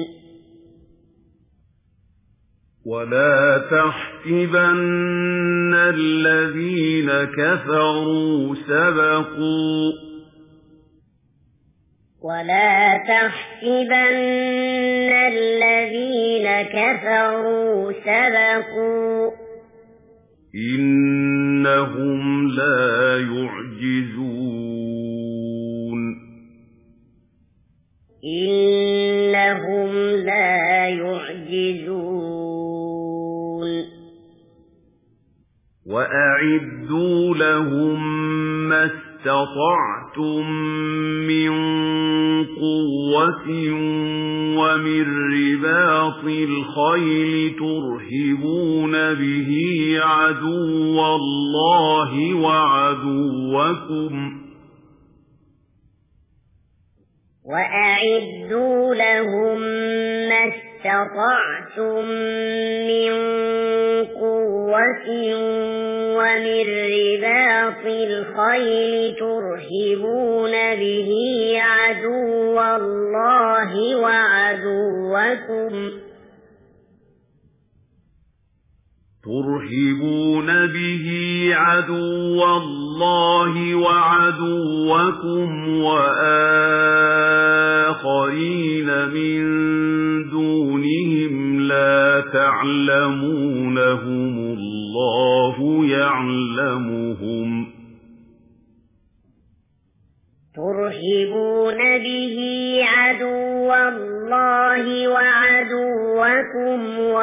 وَلَا تَحْسَبَنَّ الَّذِينَ كَفَرُوا سَبَقُوا وَلَا تَحْسَبَنَّ الَّذِينَ كَفَرُوا سَبَقُوا إِنَّهُمْ لَا يُعْجِزُونَ إِنَّهُمْ لَا يُعْجِزُونَ وَأَعِدُّوا لَهُم مَّا اسْتَطَعْتُم مِّن قُوَّةٍ وَمِن رِّبَاطِ الْخَيْلِ تُرْهِبُونَ بِهِ عَدُوَّ اللَّهِ وَعَدُوَّكُمْ وَأَعِدُّوا لَهُم مَّا اسْتَطَعْتُم مِّن قُوَّةٍ وَمِن رِّبَاطِ الْخَيْلِ تُرْهِبُونَ بِهِ عَدُوَّ اللَّهِ وَعَدُوَّكُمْ وَآخَرِينَ مِن دُونِهِمْ لَا تَعْلَمُونَهُمُ اللَّهُ يَعْلَمُهُمْ تُرْهِبُونَ بِهِ عَدُوَّ اللَّهِ وَعَدُوَّكُمْ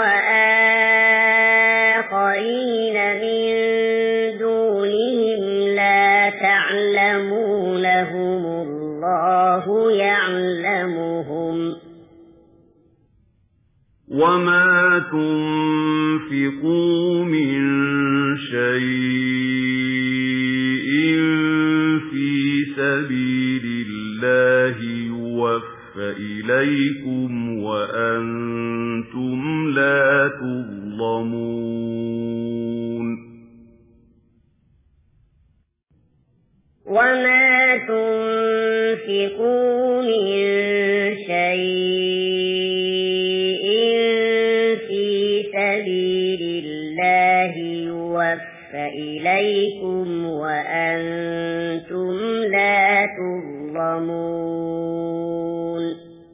وَآخَرِينَ مِن دُونِهِمْ لَا تَعْلَمُونَهُمُ اللَّهُ يَعْلَمُهُمْ وَمَا تُنفِقُوا مِن شَيْءٍ فِي سَبِيلِ اللَّهِ يُوَفَّ إِلَيْكُمْ وَأَنتُمْ لَا تُظْلَمُونَ وَمَا تُنفِقُوا مِن شَيْءٍ فِي سَبِيلِ اللَّهِ يُوَفَّ إِلَيْكُمْ وَأَنتُمْ لَا تُظْلَمُونَ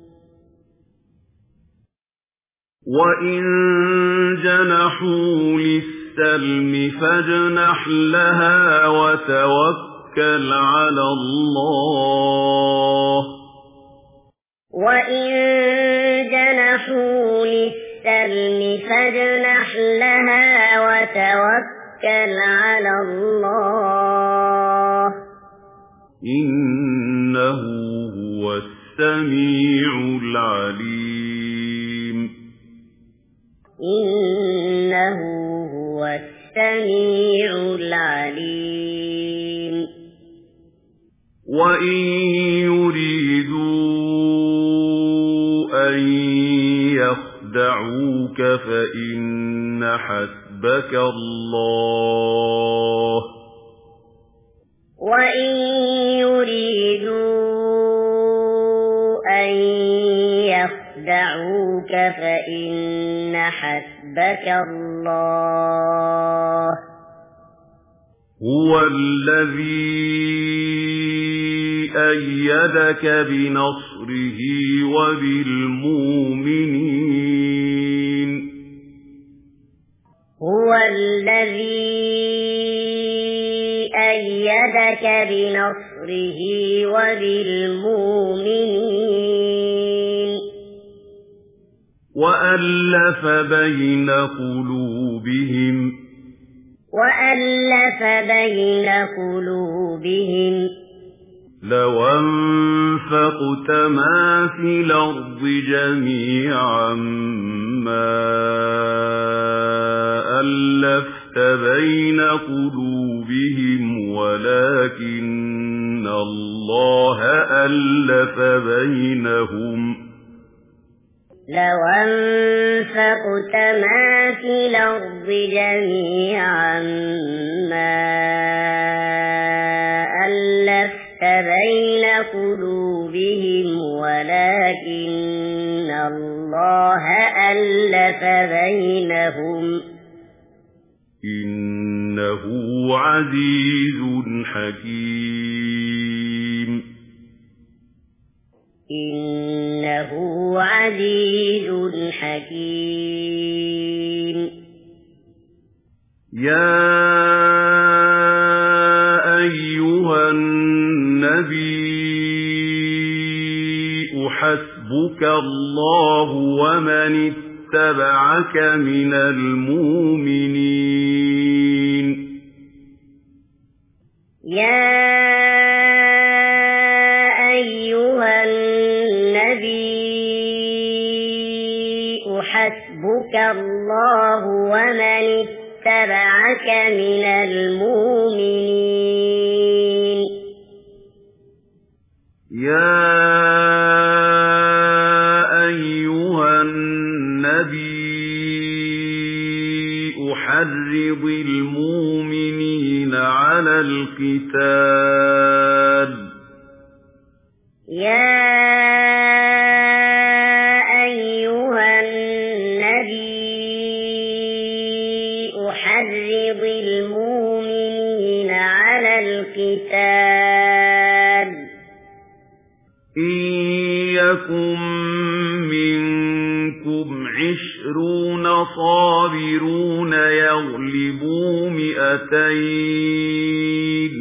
وَإِن جَنَحُوا لِلسَّلْمِ فَاجْنَحْ لَهَا وَتَوَكَّلْ عَلَى اللَّهِ وَإِن جَنَحُوا لِلسَّلْمِ فَاجْنَحْ لَهَا وَتَوَكَّلْ عَلَى اللَّهِ إِنَّهُ هُوَ السَّمِيعُ الْعَلِيمُ إِنَّهُ هُوَ السَّمِيعُ الْعَلِيمُ وَإِن يُرِيدُوا أَن يَخْدَعُوكَ فَإِنَّ حَسْبَكَ اللَّهُ وَإِن يُرِيدُوا أَن يَخْدَعُوكَ فَإِنَّ حَسْبَكَ اللَّهُ هُوَ الَّذِي أَيَّدَكَ بِنَصْرِهِ وَبِالْمُؤْمِنِينَ هُوَ الَّذِي أَيَّدَكَ بِنَصْرِهِ وَبِالْمُؤْمِنِينَ وَأَلَّفَ بَيْنَ قُلُوبِهِمْ لَوْ أَنفَقْتَ مَا فِي الْأَرْضِ جَمِيعًا مَا أَلَّفْتَ بَيْنَ قُلُوبِهِمْ وَلَكِنَّ اللَّهَ أَلَّفَ بَيْنَهُمْ لو أنفقت ما في الأرض جميعا ما ألفت بين قلوبهم ولكن الله ألف بينهم إنه عزيز حكيم إنه عزيز حكيم يا أيها النبي حسبك الله ومن اتبعك من المؤمنين يا أيها النبي حسبك الله ومن اتبعك من المؤمنين يا أيها النبي حرض المؤمنين على القتال يا أيها النبي حرض المؤمنين على القتال إن يكن منكم 20 صابرون يغلبوا 200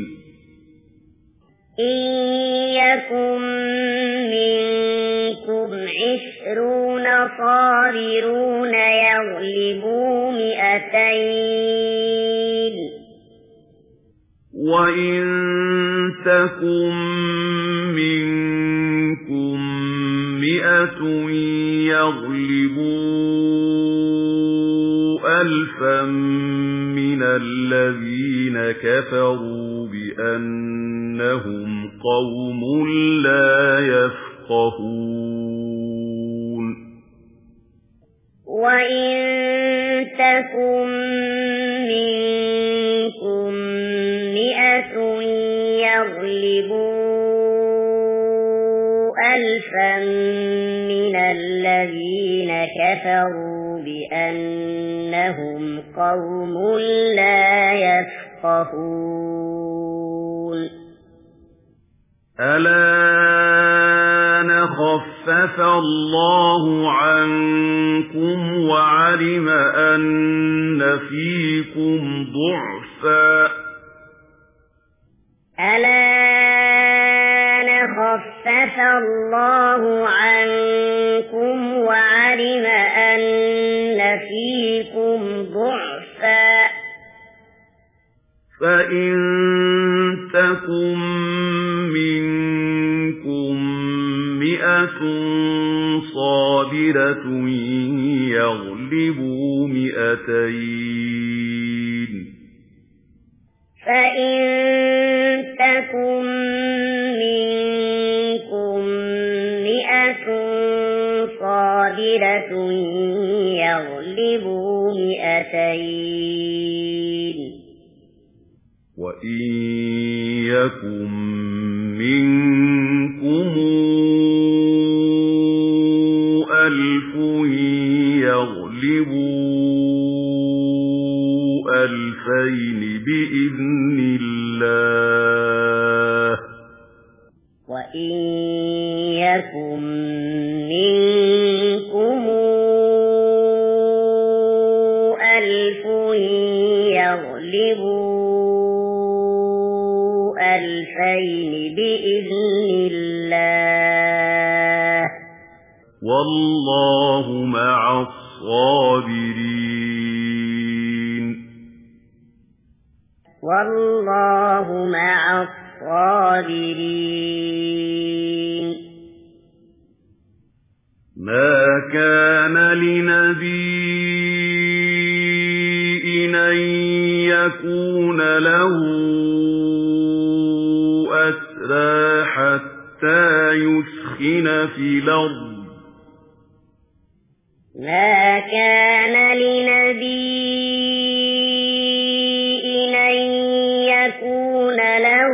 إن يكن منكم 20 صابرون يغلبوا 200 وإن تكن منكم 100 يغلبوا 1000 من الذين كفروا بأنهم قوم لا يفقهون وإن تكن منكم 100 يغلبوا 1000 من الذين كفروا بأنهم قوم لا يفقهون الآن خفف الله عنكم وعلم أن فيكم ضعفا الآن خفف الله عنكم وعلم أن فيكم ضعفا فإن تكن منكم 100 صابرة يغلبوا 200 فإن تكن منكم 100 صابرة يغلبوا 200 وإن يكن منكم 1000 يغلبوا 2000 ألفين بإذن الله وإن يكن منكم 1000 يغلبوا 2000 بإذن الله والله مع الصابرين والله مع الصابرين ما كان لنبي أن يكون له أسرى حتى يثخن في الأرض ما كان لنبي أن يكون له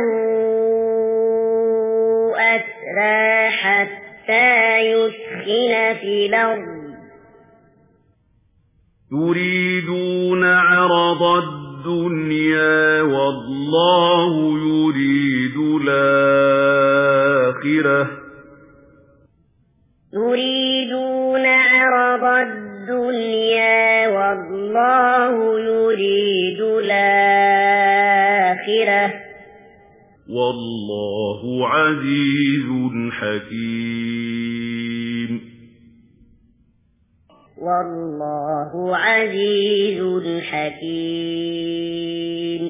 أسرى حتى يثخن في الأرض يريدون عرض الدنيا والله يريد الآخرة يريدون عرض الدنيا والله يريد الآخرة والله عزيز حكيم والله عزيز حكيم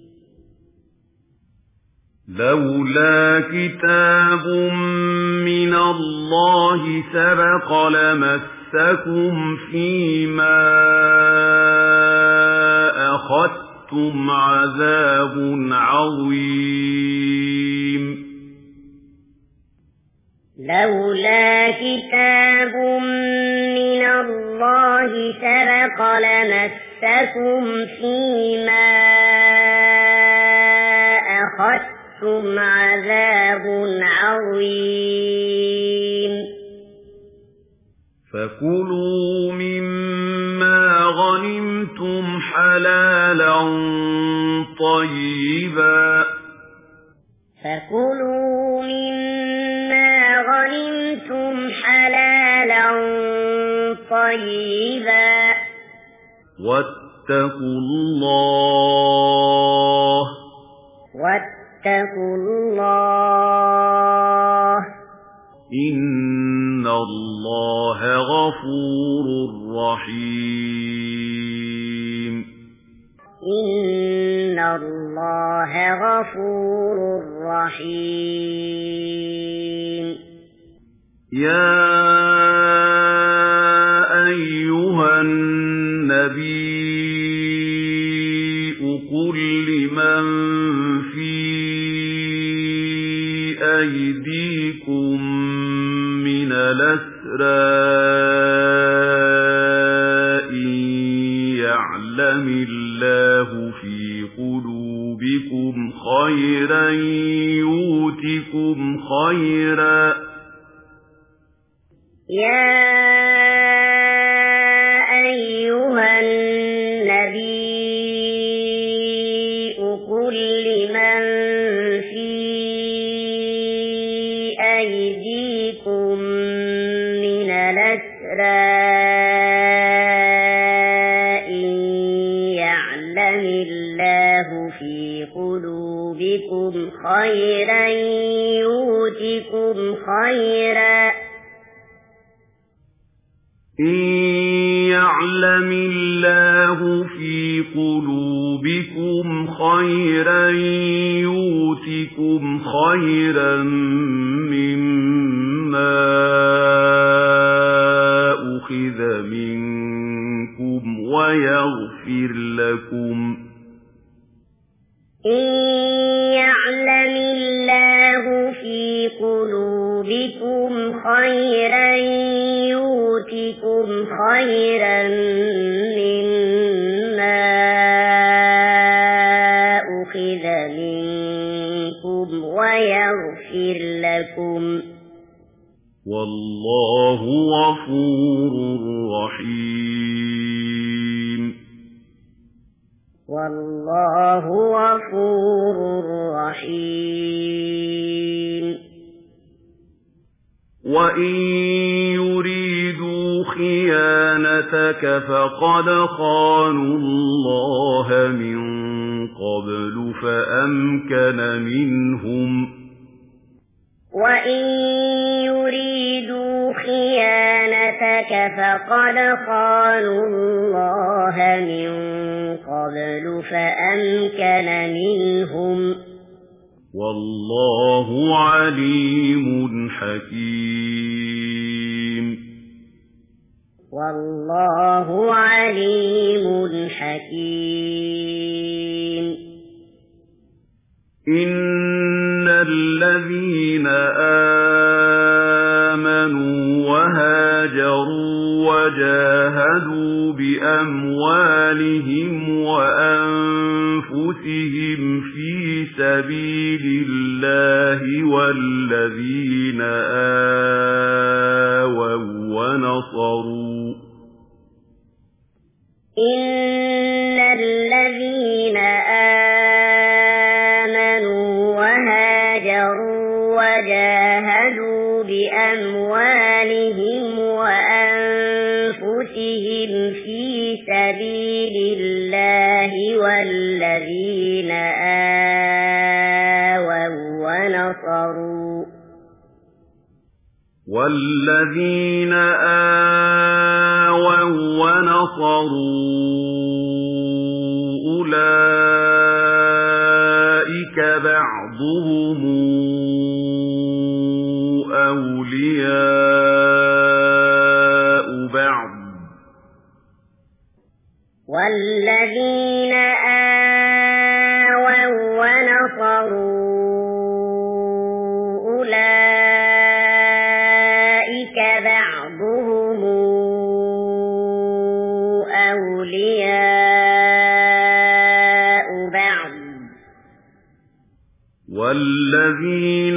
لولا كتاب من الله سبق لمسكم فيما أخذتم عذاب عظيم لولا كتاب من الله سبق لمسكم فيما أخذتم عذاب عظيم فكلوا مما غنمتم حلالا طيبا فكلوا مما غنمتم حلالا طيبا واتقوا الله إن الله غفور رحيم إن الله غفور رحيم يا أيها النبي قل لمن في أيديكم من الأسرى إن يعلم الله في قلوبكم خيرا يؤتكم خيرا يا أيها النبي قل لمن في أيديكم من الأسرى إن يعلم الله في قلوبكم خيرا يؤتكم خيرا إن يعلم الله في قلوبكم خيرا يؤتكم خيرا مما أخذ منكم ويغفر لكم إن يعلم الله في قلوبكم خيرا يؤتكم خيرا مما أخذ منكم ويغفر لكم والله غفور رحيم والله غفور رحيم وَإِن يُرِيدُوا خِيَانَتَكَ فَقَدْ خَانُوا اللَّهَ مِن قَبْلُ فَأَمْكَنَ مِنْهُمْ وَإِن يُرِيدُوا خِيَانَتَكَ فَقَدْ خَانُوا اللَّهَ مِن قَبْلُ فَأَمْكَنَ مِنْهُمْ وَاللَّهُ عَلِيمٌ حَكِيمٌ وَاللَّهُ عَلِيمٌ حَكِيمٌ إِنَّ الَّذِينَ آمَنُوا وَهَاجَرُوا وَجَاهَدُوا بِأَمْوَالِهِمْ وَأَنفُسِهِمْ فِي سَبِيلِ اللَّهِ وَالَّذِينَ آوَوا وَّنَصَرُوا إِنَّ الَّذِينَ آمَنُوا وَهَاجَرُوا وَجَاهَدُوا بِأَمْوَالِهِمْ وَأَنفُسِهِمْ فِي سَبِيلِ اللَّهِ وَالَّذِينَ آوَوا وَّنَصَرُوا أُولَئِكَ بَعْضُهُمْ أَوْلِيَاءُ بَعْضٍ وَالَّذِينَ آوَوا وَّنَصَرُوا أُولَئِكَ بَعْضُهُمْ أَوْلِيَاءُ بَعْضٍ وَالَّذِينَ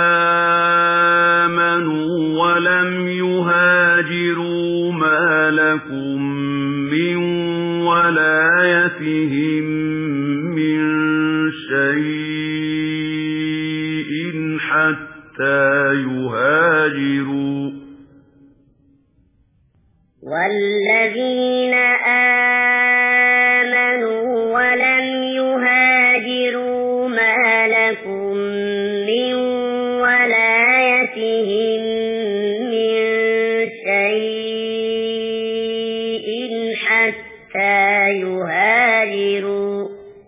آمَنُوا وَلَمْ يُهَاجِرُوا مَا لَكُم مِّن وَلَايَتِهِم مِّن شَيْءٍ حَتَّىٰ يُهَاجِرُوا ۚ وَالَّذِينَ آمَنُوا وَلَمْ يُهَاجِرُوا مَا لَكُم مِّن وَلَايَتِهِم مِّن شَيْءٍ حَتَّىٰ يُهَاجِرُوا ۚ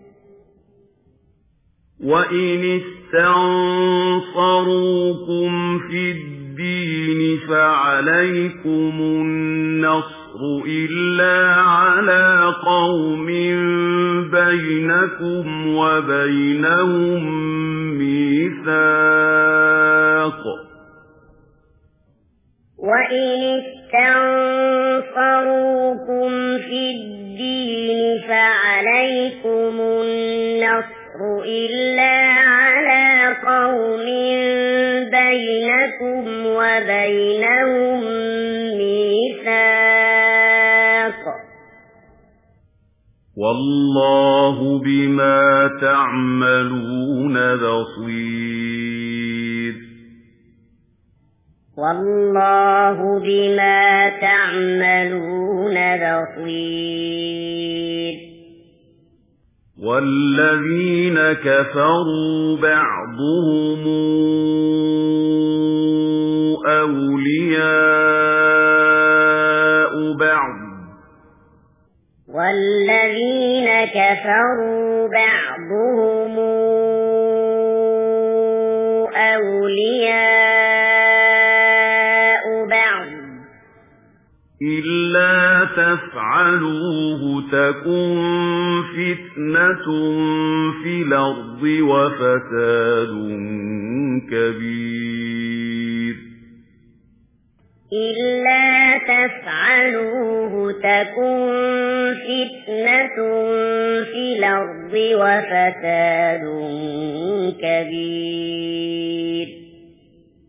وَإِنِ اسْتَنصَرُوكُمْ فِي الدِّينِ فَعَلَيْكُمُ النَّصْرُ إِلَّا عَلَىٰ قَوْمٍ بَيْنَكُمْ وَبَيْنَهُم مِّيثَاقٌ ۗ وَإِنِ اسْتَنصَرُوكُمْ فِي الدِّينِ فَعَلَيْكُمُ النَّصْرُ إِلَّا عَلَىٰ قَوْمٍ بَيْنَكُمْ وَبَيْنَهُم مِّيثَاقٌ ۗ وَاللَّهُ بِمَا تَعْمَلُونَ بَصِيرٌ وَاللَّهُ بِمَا تَعْمَلُونَ بَصِيرٌ وَالَّذِينَ كَفَرُوا بَعْضُهُمْ أَوْلِيَاءُ بَعْضٍ وَالَّذِينَ كَفَرُوا بَعْضُهُمْ أَوْلِيَاءُ بَعْضٍ إِلَّا تَفْعَلُوهُ تَكُنْ فِتْنَةٌ فِي الْأَرْضِ وَفَسَادٌ كَبِيرٌ إِلَّا تَفْعَلُوهُ تَكُنْ فِتْنَةٌ فِي الْأَرْضِ وَفَسَادٌ كَبِيرٌ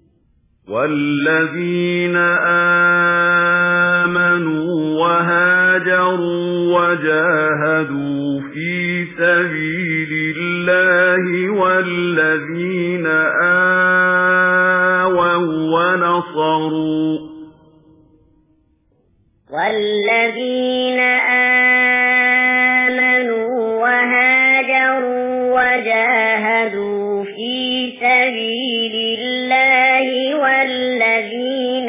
وَالَّذِينَ آمَنُوا وَهَاجَرُوا وهاجروا وجاهدوا في سبيل الله والذين آووا آمنوا وهاجروا وجاهدوا في سبيل الله والذين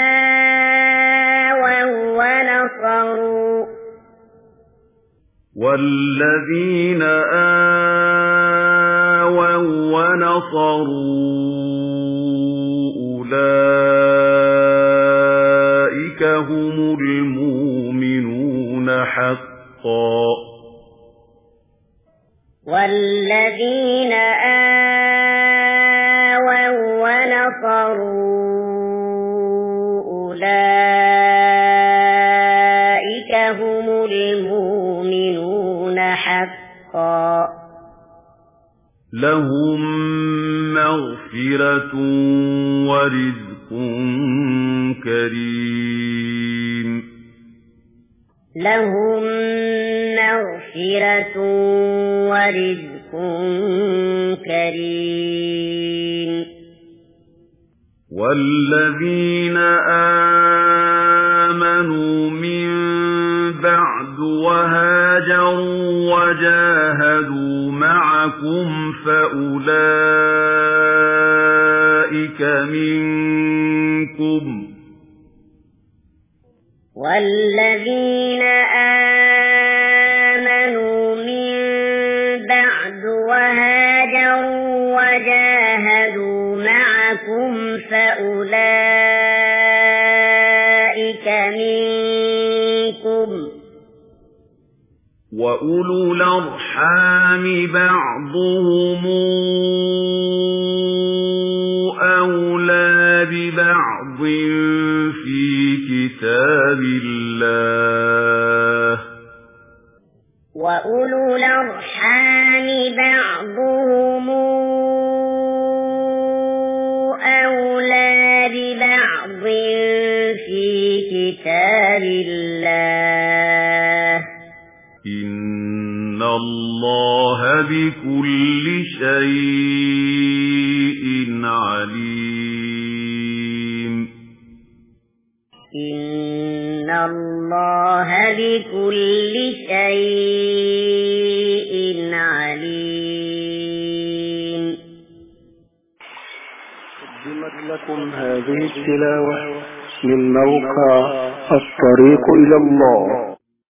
آووا ونصروا أولئك هم المؤمنون حقا والذين آووا ونصروا أولئك هم المؤمنون حقا لهم مغفرة ورزق كريم لهم مغفرة ورزق كريم والذين آمنوا من بعد وهاجروا وجاهدوا معكم فأولئك منكم والذين آمنوا من بعد وهاجروا وجاهدوا معكم فأولئك منكم وأولو الأرحام بعضهم أولى ببعض في كتاب الله وأولو الأرحام بعضهم أولى ببعض في كتاب الله إن الله بكل شيء عليم إن الله بكل شيء عليم. قدمت لكم هذه التلاوة من موقع الطريق إلى الله.